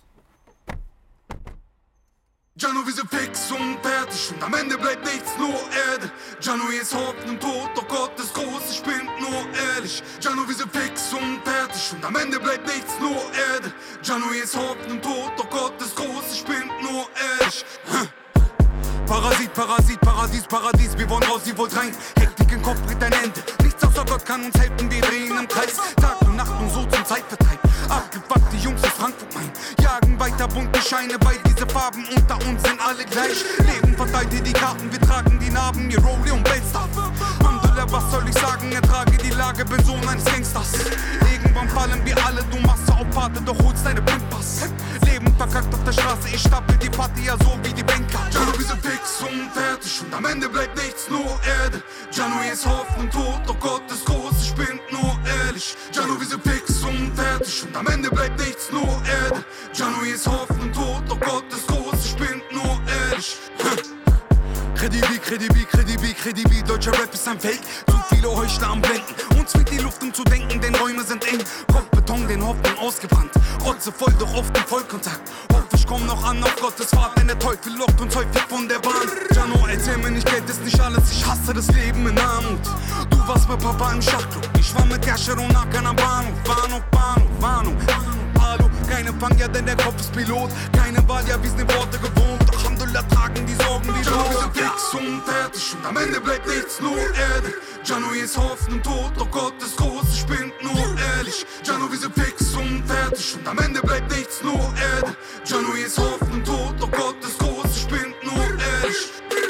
Jano, wir sind fix und fertig und am Ende bleibt nichts, nur Erde. Jano, hier ist Hoffnung tot, doch Gott ist groß, ich bin nur ehrlich. Jano, wir sind fix und fertig und am Ende bleibt nichts, nur Erde. Jano, hier ist Hoffnung tot, doch Gott ist groß, ich bin nur ehrlich. Hm. Parasit, Parasit, Paradies, Paradies, wir wollen raus, ihr wollt rein. Hektik im Kopf bringt ein Ende, nichts auf Außer Gott kann uns helfen, wir drehen im Kreis. Tag und Nacht nur so zum Zeitvertreib. Abgefuckt, die Jungs aus Frankfurt mein. Jagen weiter bunte Scheine, weil diese Farben unter uns sind alle gleich. Leben verteilt ihr die Karten, wir tragen die Narben, ihr Rolli und Bellstar. Alhamdulillah, was soll ich sagen, ertrage die Lage, bin Sohn eines Gangsters. Irgendwann fallen wir alle, du machst auf Pate, doch holst deine Pimpass. Leben verkackt auf der Straße, ich stapel die Party ja so wie die Banker. Jano, wir sind fix und fertig und am Ende bleibt nichts, nur Erde. Jano, ist Hoffnung tot, doch Gott ist groß, ich bin nur ehrlich. Jano, wir sind fix und fertig und am Ende bleibt nichts, nur Erde. Jano, ist Hoffnung tot, doch Gott ist groß, ich bin nur ehrlich. Kredibil, Kredibil, Kredibil, Kredibil, deutscher Rap ist ein Fake. Zu viele Heuchler am Blenden, uns fehlt die Luft um zu denken, denn Räume sind eng. Kopfbeton, den Hoffnung ausgebrannt, Rotze voll, doch oft im Vollkontakt. Hoffe, ich komm noch an auf Gottes Fahrt, denn der Teufel lockt uns häufig von der Bahn. Jano, erzähl mir nicht, Geld ist nicht alles, ich hasse das Leben in Armut. Du warst mit Papa im Schachclub, ich war mit Yasher und Hakan am Bahnhof. Bahnhof, Bahnhof, Warnung, Hallo, keine Fang, ja, denn der Kopf ist Pilot. Keine Wahl, ja, wir sind den Worte gewohnt, doch Alhamdulillah tragen die Sorgen wie Jano, wir sind fix und fertig und am Ende bleibt nichts, nur Erde. Jano, ist Hoffnung tot, doch Gott ist groß, ich bin nur ehrlich. Jano, wir sind fix und fertig und am Ende bleibt nichts, nur Erde. Jano, ist Hoffnung tot, doch Gott ist groß, ich bin nur ehrlich.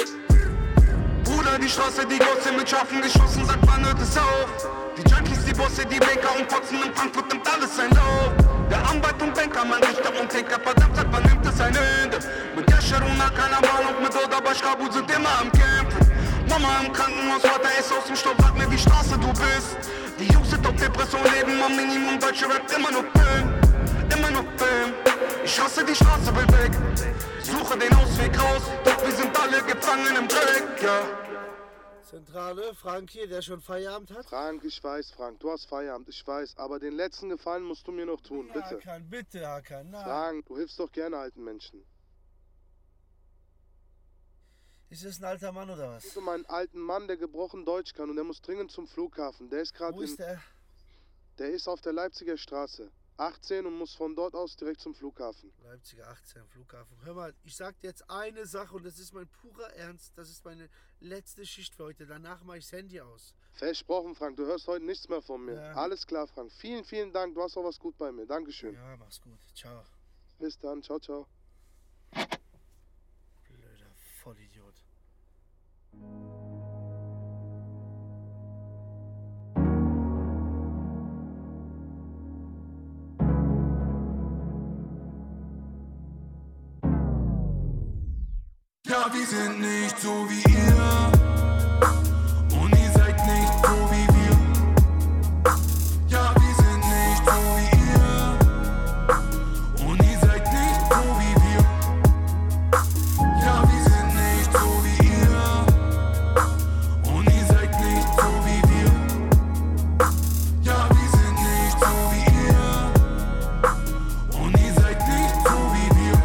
Bruder, die Straße, die Gosse mit Schafen geschossen, sagt man hört es auf. Die Junkies, die Bosse, die Banker und Fotzen in Frankfurt nimmt alles sein Lauf. Der Anwalt und Banker, mein Richter und Tinker, verdammt sagt, man nimmt es ein Ende. Mit Yasher und Hakan am Bahnhof, mit Oda Bashkabul sind immer am Kämpfen. Mama im Krankenhaus, Vater ist aus dem Staub, sag mir, wie Straße du bist. Die Jungs sind auf Depression, leben am Minimum, deutsche Rap, immer noch Film, immer noch Film. Ich hasse die Straße, will weg, suche den Ausweg raus, doch wir sind alle gefangen im Dreck, ja. Zentrale, Frank hier, der schon Feierabend hat? Frank, ich weiß, Frank, du hast Feierabend, ich weiß, aber den letzten Gefallen musst du mir noch tun, bitte. Hakan, bitte, Hakan, nein. Frank, du hilfst doch gerne alten Menschen. Ist das ein alter Mann oder was? Ich habe meinen alten Mann, der gebrochen Deutsch kann und der muss dringend zum Flughafen. Der ist gerade Wo ist der? Der ist auf der Leipziger Straße. achtzehn und muss von dort aus direkt zum Flughafen. Leipziger achtzehn, Flughafen. Hör mal, ich sag dir jetzt eine Sache und das ist mein purer Ernst. Das ist meine letzte Schicht für heute. Danach mache ich das Handy aus. Versprochen, Frank, du hörst heute nichts mehr von mir. Ja. Alles klar, Frank. Vielen, vielen Dank. Du hast auch was gut bei mir. Dankeschön. Ja, mach's gut. Ciao. Bis dann. Ciao, ciao. Blöder Vollidiot. Ja, wir sind nicht so wie ihr und ihr seid nicht so wie wir. Ja, wir sind nicht so wie ihr und ihr seid nicht so wie wir. Ja, wir sind nicht so wie ihr und ihr seid nicht so wie wir. Ja, wir sind nicht so wie ihr und ihr seid nicht so wie wir.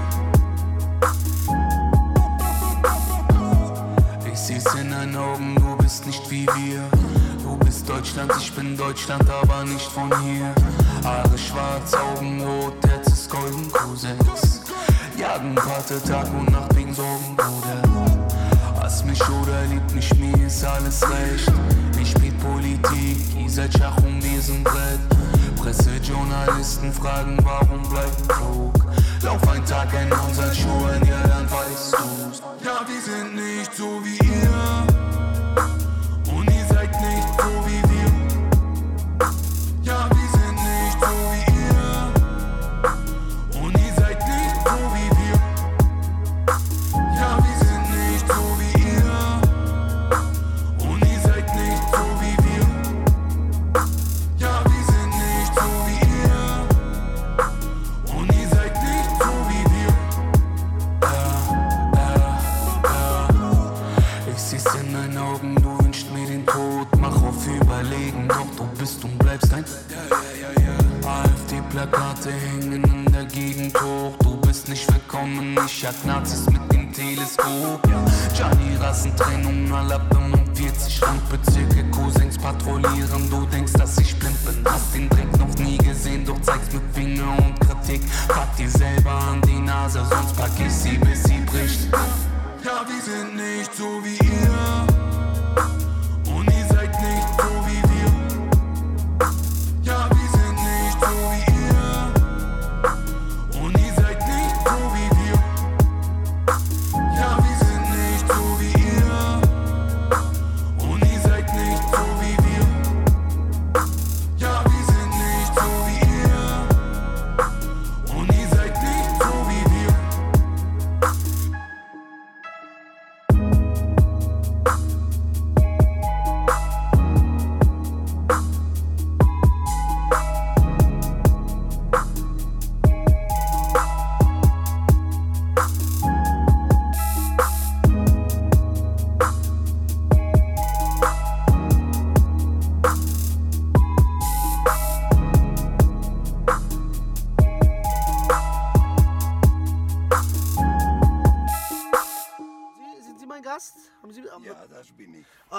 Ich seh's in deinen Augen, du bist nicht wie wir. Du bist Deutschland, ich bin Deutschland, aber nicht von hier. Haare schwarz, Augen rot, Herz ist golden, Cousins jagen Pate Tag und Nacht wegen Sorgen, Bruder. Hass mich oder liebt mich, mir ist alles recht. Ich spiel Politik, ihr seid Schach und wir sind Brett. Pressejournalisten fragen, warum bleibt klug. Lauf ein Tag in unseren Schuhen, ja dann weißt du's. Ja, wir sind nicht so wie ihr und ihr seid nicht so wie wir. Ja, wir sind nicht so wie ihr und ihr seid nicht so wie wir. Ja, wir sind nicht so wie ihr und ihr seid nicht so wie wir. Ja, wir sind nicht so wie ihr und ihr seid nicht so wie wir. Ja, ja, ja. Ich seh's in deinen Augen, du wünschst mir den Tod. Mach auf Überlegen, doch du bist und bleibst ein. A F D-Plakate hängen in der Gegend hoch. Du bist nicht willkommen, ich jag Nazis mit dem Teleskop. Gianni, Rassentrennung, aller fünfundvierzig Randbezirke, Cousins patrouillieren. Du denkst, dass ich blind bin, hast den Dreck noch nie gesehen, doch zeigst mit Finger und Kritik. Pack dir selber an die Nase, sonst pack ich sie, bis sie bricht. Ja, wir sind nicht so wie ihr und ihr seid nicht so wie wir.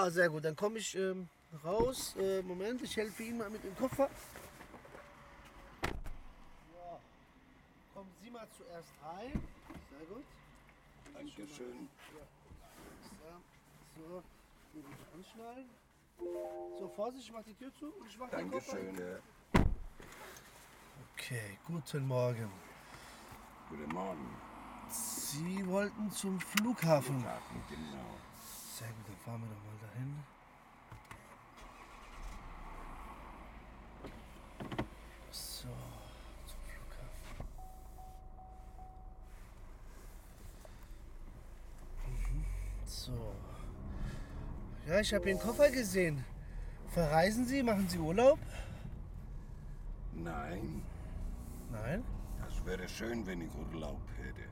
Ah, sehr gut. Dann komme ich ähm, raus. Äh, Moment, ich helfe Ihnen mal mit dem Koffer. Ja. Kommen Sie mal zuerst rein. Sehr gut. Dankeschön. Ja. So, hier bitte anschnallen. So, Vorsicht, ich mach die Tür zu und ich mach den Koffer. Dankeschön. Ja. Okay, guten Morgen. Guten Morgen. Sie wollten zum Flughafen. Flughafen, genau. Sehr gut, dann fahren wir doch mal dahin. So, zum Flughafen. Mhm. So. Ja, ich habe Ihren Koffer gesehen. Verreisen Sie? Machen Sie Urlaub? Nein. Nein? Das wäre schön, wenn ich Urlaub hätte.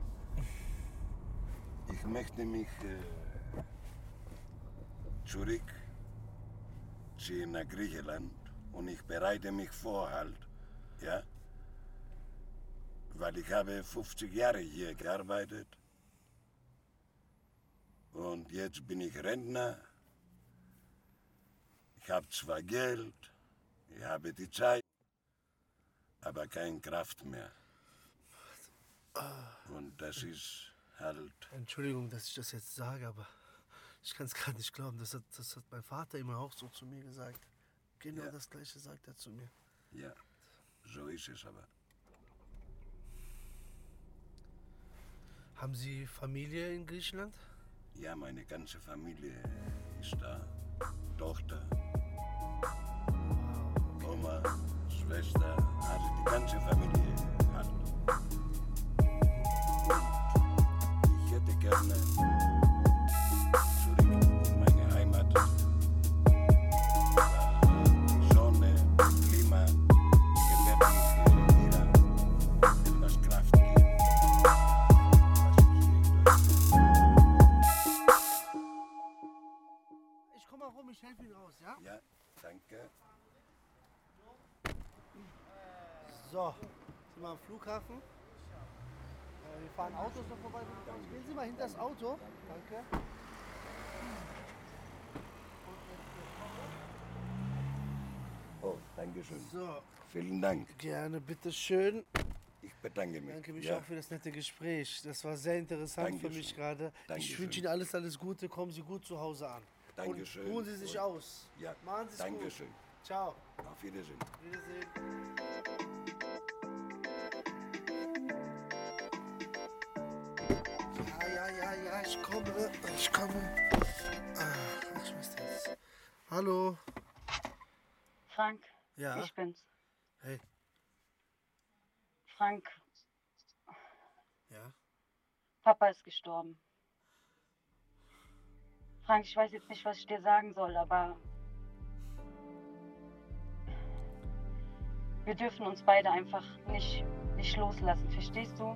Ich möchte mich äh, zurückziehen nach Griechenland und ich bereite mich vor halt, ja? Weil ich habe fünfzig Jahre hier gearbeitet und jetzt bin ich Rentner. Ich habe zwar Geld, ich habe die Zeit, aber keine Kraft mehr. Und das ist halt... Entschuldigung, dass ich das jetzt sage, aber ich kann es gar nicht glauben. Das hat, das hat mein Vater immer auch so zu mir gesagt. Genau Ja. das Gleiche sagt er zu mir. Ja, so ist es aber. Haben Sie Familie in Griechenland? Ja, meine ganze Familie ist da. Tochter, Oma, Schwester, also die ganze Familie halt. Ich hätte gerne zurück in meine Heimat. Weil Sonne, Klima, wird mich wieder etwas Kraft geben. Ich komme mal rum, ich helfe Ihnen raus, ja? Ja, danke. So, sind wir am Flughafen. Äh, wir fahren Autos noch vorbei. Gehen Sie mal hinter das Auto. Danke. Oh, danke schön. So. Vielen Dank. Gerne, bitteschön. Ich bedanke mich. Danke mich Ja. auch für das nette Gespräch. Das war sehr interessant für Dankeschön. mich gerade. Ich Dankeschön. wünsche Ihnen alles, alles Gute. Kommen Sie gut zu Hause an. Dankeschön. Und ruhen Sie sich Und- aus. Ja, Machen Sie es gut. Dankeschön. Ciao. Auf Wiedersehen. Wiedersehen. Ja, ja, ja, ja, ich komme. Ich komme. Ah, ich muss das. Hallo. Frank, Ja? ich bin's. Hey. Frank, Ja? Papa ist gestorben. Frank, ich weiß jetzt nicht, was ich dir sagen soll, aber wir dürfen uns beide einfach nicht, nicht loslassen, verstehst du?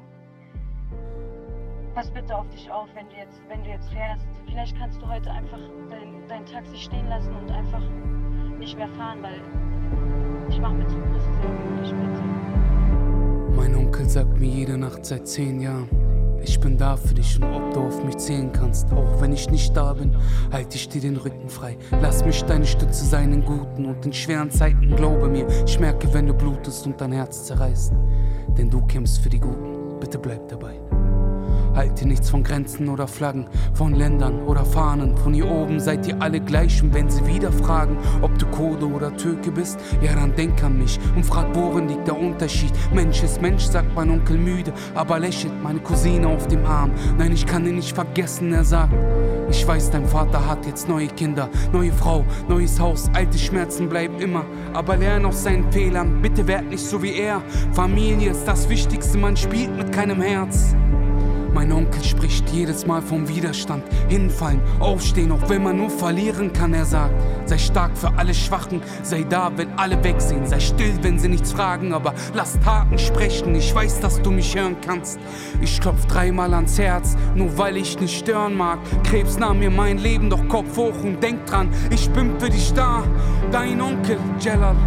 Pass bitte auf dich auf, wenn du jetzt, wenn du jetzt fährst. Vielleicht kannst du heute einfach dein, dein Taxi stehen lassen und einfach nicht mehr fahren, weil ich mache mir zu große Sorgen um dich, bitte. Mein Onkel sagt mir jede Nacht seit zehn Jahren, ich bin da für dich und ob du auf mich zählen kannst. Auch wenn ich nicht da bin, halte ich dir den Rücken frei. Lass mich deine Stütze sein in guten und in schweren Zeiten. Glaube mir, ich merke, wenn du blutest und dein Herz zerreißt. Denn du kämpfst für die Guten, bitte bleib dabei. Halte nichts von Grenzen oder Flaggen, von Ländern oder Fahnen. Von hier oben seid ihr alle gleich und wenn sie wieder fragen, ob du Kurde oder Türke bist, ja dann denk an mich und frag, worin liegt der Unterschied. Mensch ist Mensch, sagt mein Onkel müde, aber lächelt meine Cousine auf dem Arm. Nein, ich kann ihn nicht vergessen, er sagt, ich weiß, dein Vater hat jetzt neue Kinder, neue Frau, neues Haus, alte Schmerzen bleiben immer. Aber lern aus seinen Fehlern, bitte werd nicht so wie er. Familie ist das Wichtigste, man spielt mit keinem Herz. Mein Onkel spricht jedes Mal vom Widerstand. Hinfallen, aufstehen, auch wenn man nur verlieren kann. Er sagt, sei stark für alle Schwachen. Sei da, wenn alle wegsehen. Sei still, wenn sie nichts fragen. Aber lass Taten sprechen. Ich weiß, dass du mich hören kannst. Ich klopf dreimal ans Herz, nur weil ich nicht stören mag. Krebs nahm mir mein Leben, doch Kopf hoch und denk dran. Ich bin für dich da, dein Onkel Jalal.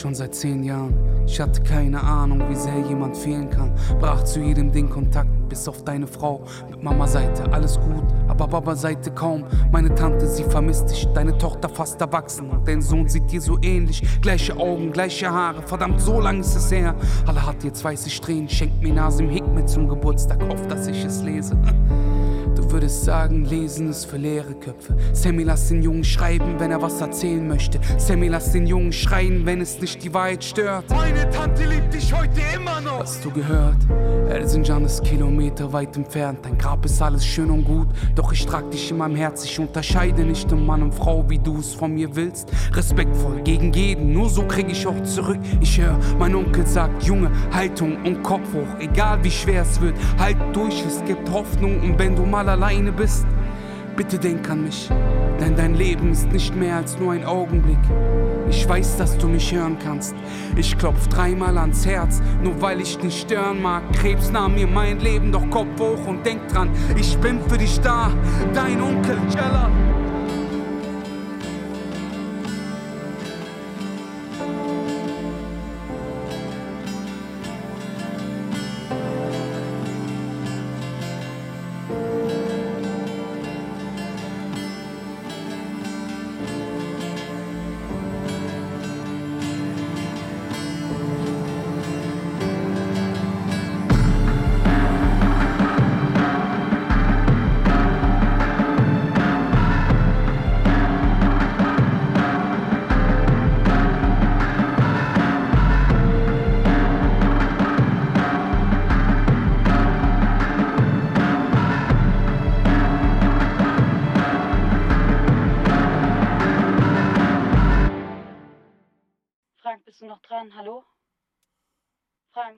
schon seit zehn Jahren. Ich hatte keine Ahnung, wie sehr jemand fehlen kann. Brach zu jedem Ding Kontakt, bis auf deine Frau. Mit Mama Seite alles gut, aber Baba Seite kaum. Meine Tante, sie vermisst dich, deine Tochter fast erwachsen. Und dein Sohn sieht dir so ähnlich, gleiche Augen, gleiche Haare. Verdammt, so lang ist es her. Allah hat jetzt weiße Strähnen, schenkt mir Nasim Hikmet zum Geburtstag, hofft, dass ich es lese. Du würdest sagen, lesen ist für leere Köpfe. Sammy, lass den Jungen schreiben, wenn er was erzählen möchte. Sammy, lass den Jungen schreien, wenn es nicht die Wahrheit stört. Meine Tante liebt dich heute immer noch. Hast du gehört? Erzincan ist Kilometer weit entfernt. Dein Grab ist alles schön und gut, doch ich trag dich in meinem Herz. Ich unterscheide nicht in Mann und Frau, wie du es von mir willst. Respektvoll gegen jeden, nur so krieg ich auch zurück. Ich hör, mein Onkel sagt, Junge, Haltung und Kopf hoch. Egal wie schwer es wird, halt durch, es gibt Hoffnung. Und wenn du mal alleine bist, bitte denk an mich, denn dein Leben ist nicht mehr als nur ein Augenblick. Ich weiß, dass du mich hören kannst. Ich klopf dreimal ans Herz, nur weil ich nicht stören mag. Krebs nahm mir mein Leben, doch Kopf hoch und denk dran, ich bin für dich da, dein Onkel Jella. Bist du noch dran? Hallo? Frank?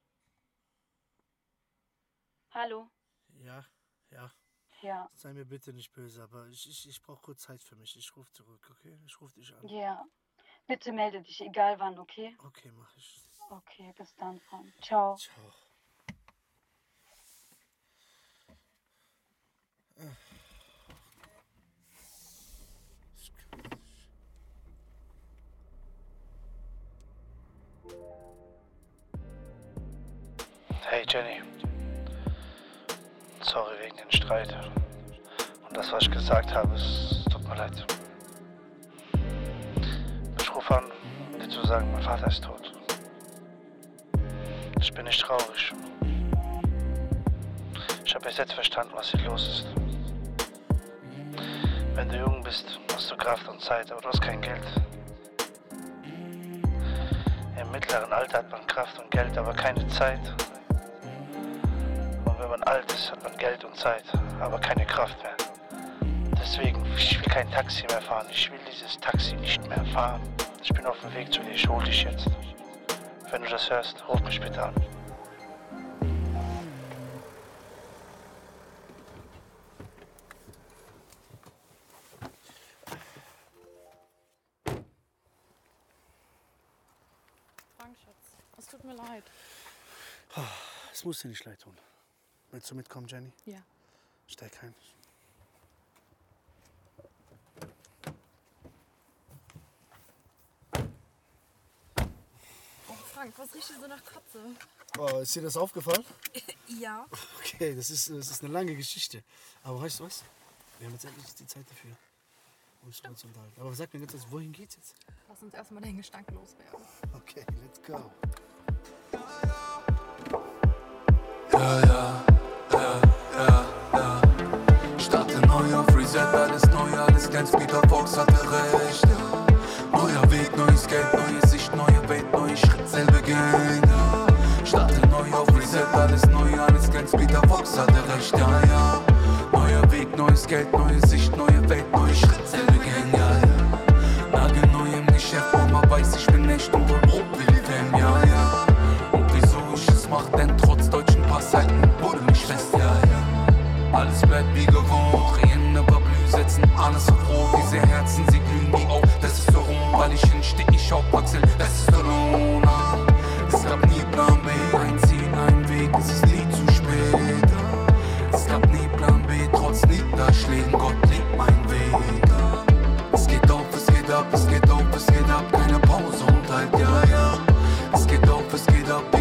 Hallo? Ja, ja. Ja. Sei mir bitte nicht böse, aber ich, ich, ich brauche kurz Zeit für mich. Ich rufe zurück, okay? Ich rufe dich an. Ja. Bitte melde dich, egal wann, okay? Okay, mach ich. Okay, bis dann, Frank. Ciao. Ciao. Hey Jenny, sorry wegen den Streit und das, was ich gesagt habe, es tut mir leid. Ich rufe an, um dir zu sagen, mein Vater ist tot. Ich bin nicht traurig. Ich habe erst jetzt verstanden, was hier los ist. Wenn du jung bist, hast du Kraft und Zeit, aber du hast kein Geld. Im mittleren Alter hat man Kraft und Geld, aber keine Zeit. Wenn man alt ist, hat man Geld und Zeit, aber keine Kraft mehr. Deswegen, ich will kein Taxi mehr fahren. Ich will dieses Taxi nicht mehr fahren. Ich bin auf dem Weg zu dir, ich hol dich jetzt. Wenn du das hörst, ruf mich bitte an. Frank, Schatz, es tut mir leid. Es muss dir nicht leid tun. Willst du mitkommen, Jenny? Ja. Steig ein. Oh, Frank, was riecht denn so nach Kotze? Oh, ist dir das aufgefallen? Ja. Okay, das ist, das ist eine lange Geschichte. Aber weißt du was? Wir haben jetzt endlich die Zeit dafür, uns zu unterhalten. Aber sag mir ganz kurz, wohin geht's jetzt? Lass uns erstmal den Gestank loswerden. Okay, let's go. Ja, ja, ja, ja, ja. Starte neu auf Reset, alles neu, alles ganz Peter Fox hatte recht. Ja. Neuer Weg, neues Geld, neue Sicht, neue Welt, neue Schritt, selbe Gang. Ja. Starte neu auf Reset, alles neu, alles ganz Peter Fox hatte recht. Ja, ja. Neuer Weg, neues Geld, neue Sicht, neue Welt, neue Schritt, selbe Gang. Ja, ja. Nagel neu im Geschäft, wo man weiß, ich bin echt und wohl Brot will die Fan. Ja, ja. Und wieso ich es mach, denn trotz deutschen Passzeiten wurde mich fest, ja, ja. Alles bleibt wie gewohnt, drehen über Blü, setzen alles auf Rot. Diese Herzen, sie glühen wie auch Testosteron, weil ich hinsteh, ich auf Wachsel, Testosteron. Es gab nie Plan B, ein Ziel, ein Weg, es ist nie zu spät. Es gab nie Plan B, trotz Niederschlägen, Gott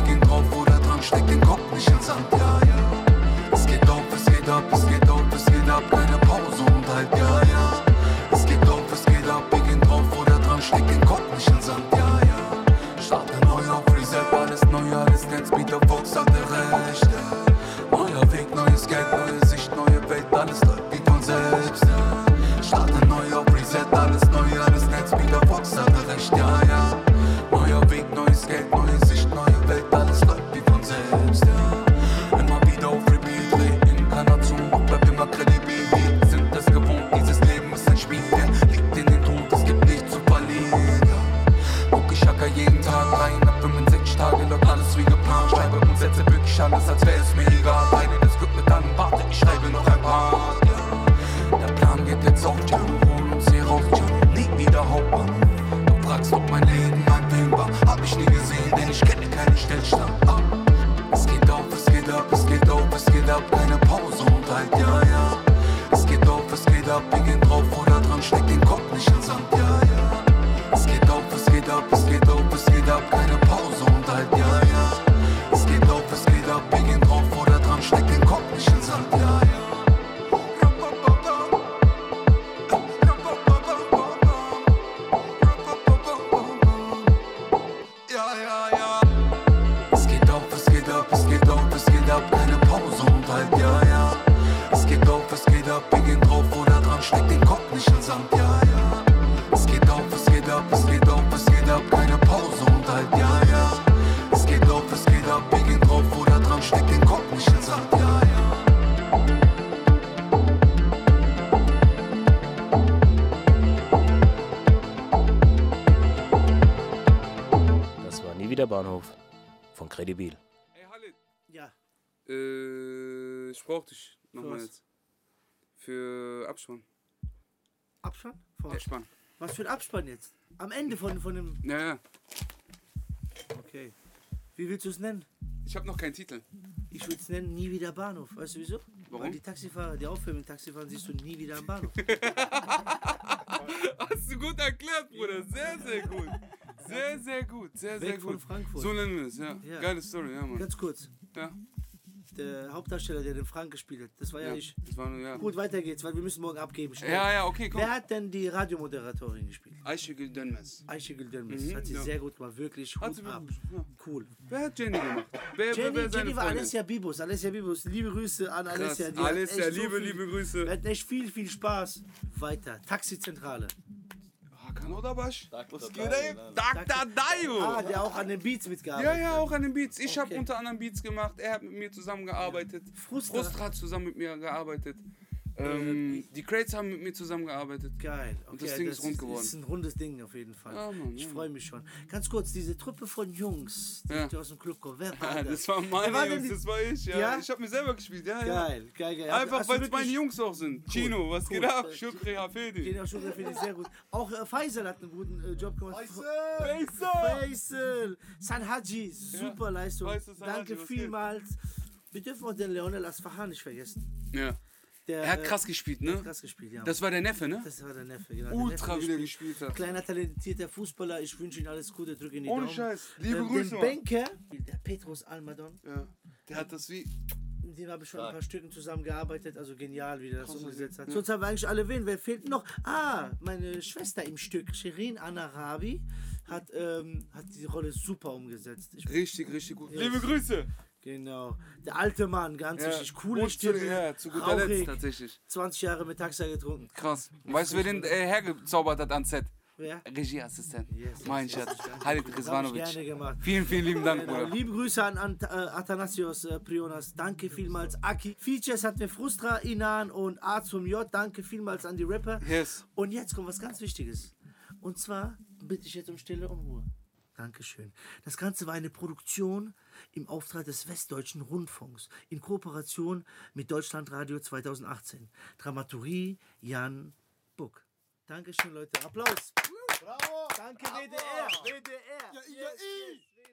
ihn drauf oder dran, steck den Kopf nicht ins Sand, ja, ja. Es geht auf, es geht ab, es geht auf, es geht ab, keine Pause und halt, ja, ja. Es geht auf, es geht ab, ich gehen drauf oder dran, steck den Kopf nicht ins Sand, ja, ja. Starte neu auf Reset, alles neu, alles Netz, Peter Fox hatte recht, ja. Neuer Weg, neues Geld, neue Sicht, neue Welt, alles läuft wie von selbst, ja. Starte neu auf Reset, alles neu, alles Netz, Peter Fox hatte recht, ja, ja. Neuer Weg, neues Geld, neue Sicht, neue Welt, alles läuft wie von selbst, ja. Immer wieder auf Repeat, Reinkarnation, doch bleib immer kredibil. Wir sind es gewohnt, dieses Leben ist ein Spiel, der liegt in den Tod, es gibt nichts zu verlieren, ja. Guck, ich hacker jeden Tag rein, ab fünfundsechzig Tage läuft alles wie geplant. Schreibe und setze wirklich alles, als wäre es mir egal. Beide das Glück mit an, warte, ich schreibe noch ein paar, ja. Der Plan geht jetzt auf, ja, holen uns hier raus, ja, nie wieder Hauptmann. Du fragst, ob mein Leben ein Film war, hab ich nie gesehen, denn ich kenne keinen Stillstand. Ah. Es geht auf, es geht ab, es geht auf, es geht ab, keine Pause und halt, ja, ja. Es geht auf, es geht ab, wir gehen drauf oder dran, steck den Kopf nicht ins Sand, ja, ja. Es geht auf, es geht ab, es geht auf, es geht ab, keine Pause und halt, ja, ja. Es geht auf, es geht ab, wir gehen drauf oder dran, steck den Kopf nicht ins Sand, ja, ja. Ja, ja, ja. Es geht auf, es geht ab, es geht auf, es geht ab, keine Pause und halt, ja, ja. Es geht auf, es geht ab, wir gehen drauf oder dran, steck den Kopf nicht ins Sand, ja, ja. Es geht auf, es geht ab, es geht auf, es geht ab, keine Pause und halt, ja, ja. Es geht auf, es geht ab, wir gehen drauf oder dran, steck den Kopf nicht ins Sand, ja, ja. Das war Nie wieder Bahnhof von Credibil. Ey, Halid. Ja. Äh, ich brauch dich nochmal was? jetzt. Für Abspann. Abspann? Vor Abspann. Was für ein Abspann jetzt? Am Ende von, von dem... Ja, ja. Okay. Wie willst du es nennen? Ich habe noch keinen Titel. Ich würde es nennen Nie wieder Bahnhof. Weißt du wieso? Warum? Weil die Taxifahrer, die aufhören mit Taxifahren, siehst du nie wieder am Bahnhof. Hast du gut erklärt, Bruder. Sehr, sehr gut. Sehr, sehr gut. Sehr, sehr Weg von gut. Frankfurt. So nennen wir es, ja. Ja. Geile Story, ja, Mann. Ganz kurz. Ja. Der Hauptdarsteller, der den Frank gespielt hat, das war ja, Ja, ich. das war nur, ja. Gut, weiter geht's, weil wir müssen morgen abgeben. Schnell. Ja, ja, okay, komm. Wer hat denn die Radiomoderatorin gespielt? Ayşegül Dönmez. Ayşegül Dönmez. Mhm, hat sie ja. sehr gut gemacht, wirklich. Hat Hut sie ab. wirklich, ja. Cool. Wer hat Jenny gemacht? Wer, Jenny, wer, wer seine Jenny war Freundin? Alessia Bibus. Alessia Bibus, liebe Grüße an Krass. Alessia. Die Alessia, hat echt liebe, so viel, liebe Grüße. Wir hatten echt viel, viel Spaß. Weiter. Taxizentrale. Hakan Odabaş. Was Doktor geht ey? Dayo. Doktor Dayo. Ah, der auch an den Beats mitgearbeitet Ja, ja, hat. auch an den Beats. Ich Okay. habe unter anderem Beats gemacht. Er hat mit mir zusammengearbeitet. Frustra. Frustra hat zusammen mit mir gearbeitet. Ähm, die Crates haben mit mir zusammengearbeitet. Geil. Okay, Und das Ding ist rund geworden. Das ist ein rundes Ding auf jeden Fall. Ja, Mann, ich ja. freue mich schon. Ganz kurz, diese Truppe von Jungs, die Ja. aus dem Club kommen. Wer war Ja, das? das war Wer meine war denn Jungs, die- das war ich, ja. Ja? Ich habe mir selber gespielt, ja, ja. Geil, geil, geil. Einfach, Hast du weil es meine wirklich- Jungs auch sind. Cool, Chino, was cool. geht ab? Shukri Hafedi. Genau, schon finde ich sehr gut. Auch äh, Faisal hat einen guten äh, Job gemacht. Faisal! Faisal! Sanhaji, super Leistung. Faisal Sanhaji, Danke was geht? vielmals. Wir dürfen auch den Leonel Asfahan nicht vergessen. Ja. Der, Er hat äh, krass gespielt, der ne? hat krass gespielt, ja. Das war der Neffe, ne? Das war der Neffe, genau. Ultra, der wie der Neffe gespielt hat. Kleiner, talentierter Fußballer. Ich wünsche ihm alles Gute, drücke ihn die Ohne Daumen. Scheiß. Liebe ähm, Grüße, Den Mann. Banker, der Petrus Almadon. Ja. Der hat das wie... Mit dem habe ich schon ein paar Stücken zusammengearbeitet, also genial, wie der das Krass, umgesetzt hat. ja. Sonst haben wir eigentlich alle wen. Wer fehlt noch? Ah, meine Schwester im Stück, Shirin Anarabi, hat, ähm, hat die Rolle super umgesetzt. Ich, Richtig, richtig gut. Yes. Liebe Grüße. Genau. Der alte Mann, ganz Ja. wichtig. Coole Und zu- Stimme. ja, zu guter Letzt rauchig, tatsächlich. zwanzig Jahre mit Taxa getrunken. Krass. Weißt du, wer den äh, hergezaubert hat ans Set? Wer? Regieassistent. Yes, mein yes, Schatz. yes, yes. Halit Das hab ich Rizvanovic. gerne gemacht. Vielen, vielen lieben Dank, Genau. Bruder. Liebe Grüße an, an äh, Athanasios äh, Prionas. Danke vielmals. Aki. Features hatten wir Frustra, Inan und A zum J. Danke vielmals an die Rapper. Yes. Und jetzt kommt was ganz Wichtiges. Und zwar bitte ich jetzt um Stille und Ruhe. Dankeschön. Das Ganze war eine Produktion im Auftrag des Westdeutschen Rundfunks in Kooperation mit Deutschlandradio zweitausendachtzehn. Dramaturgie Jan Buck. Dankeschön, Leute. Applaus. Bravo. Danke, W D R. W D R. Ja, ja, ich.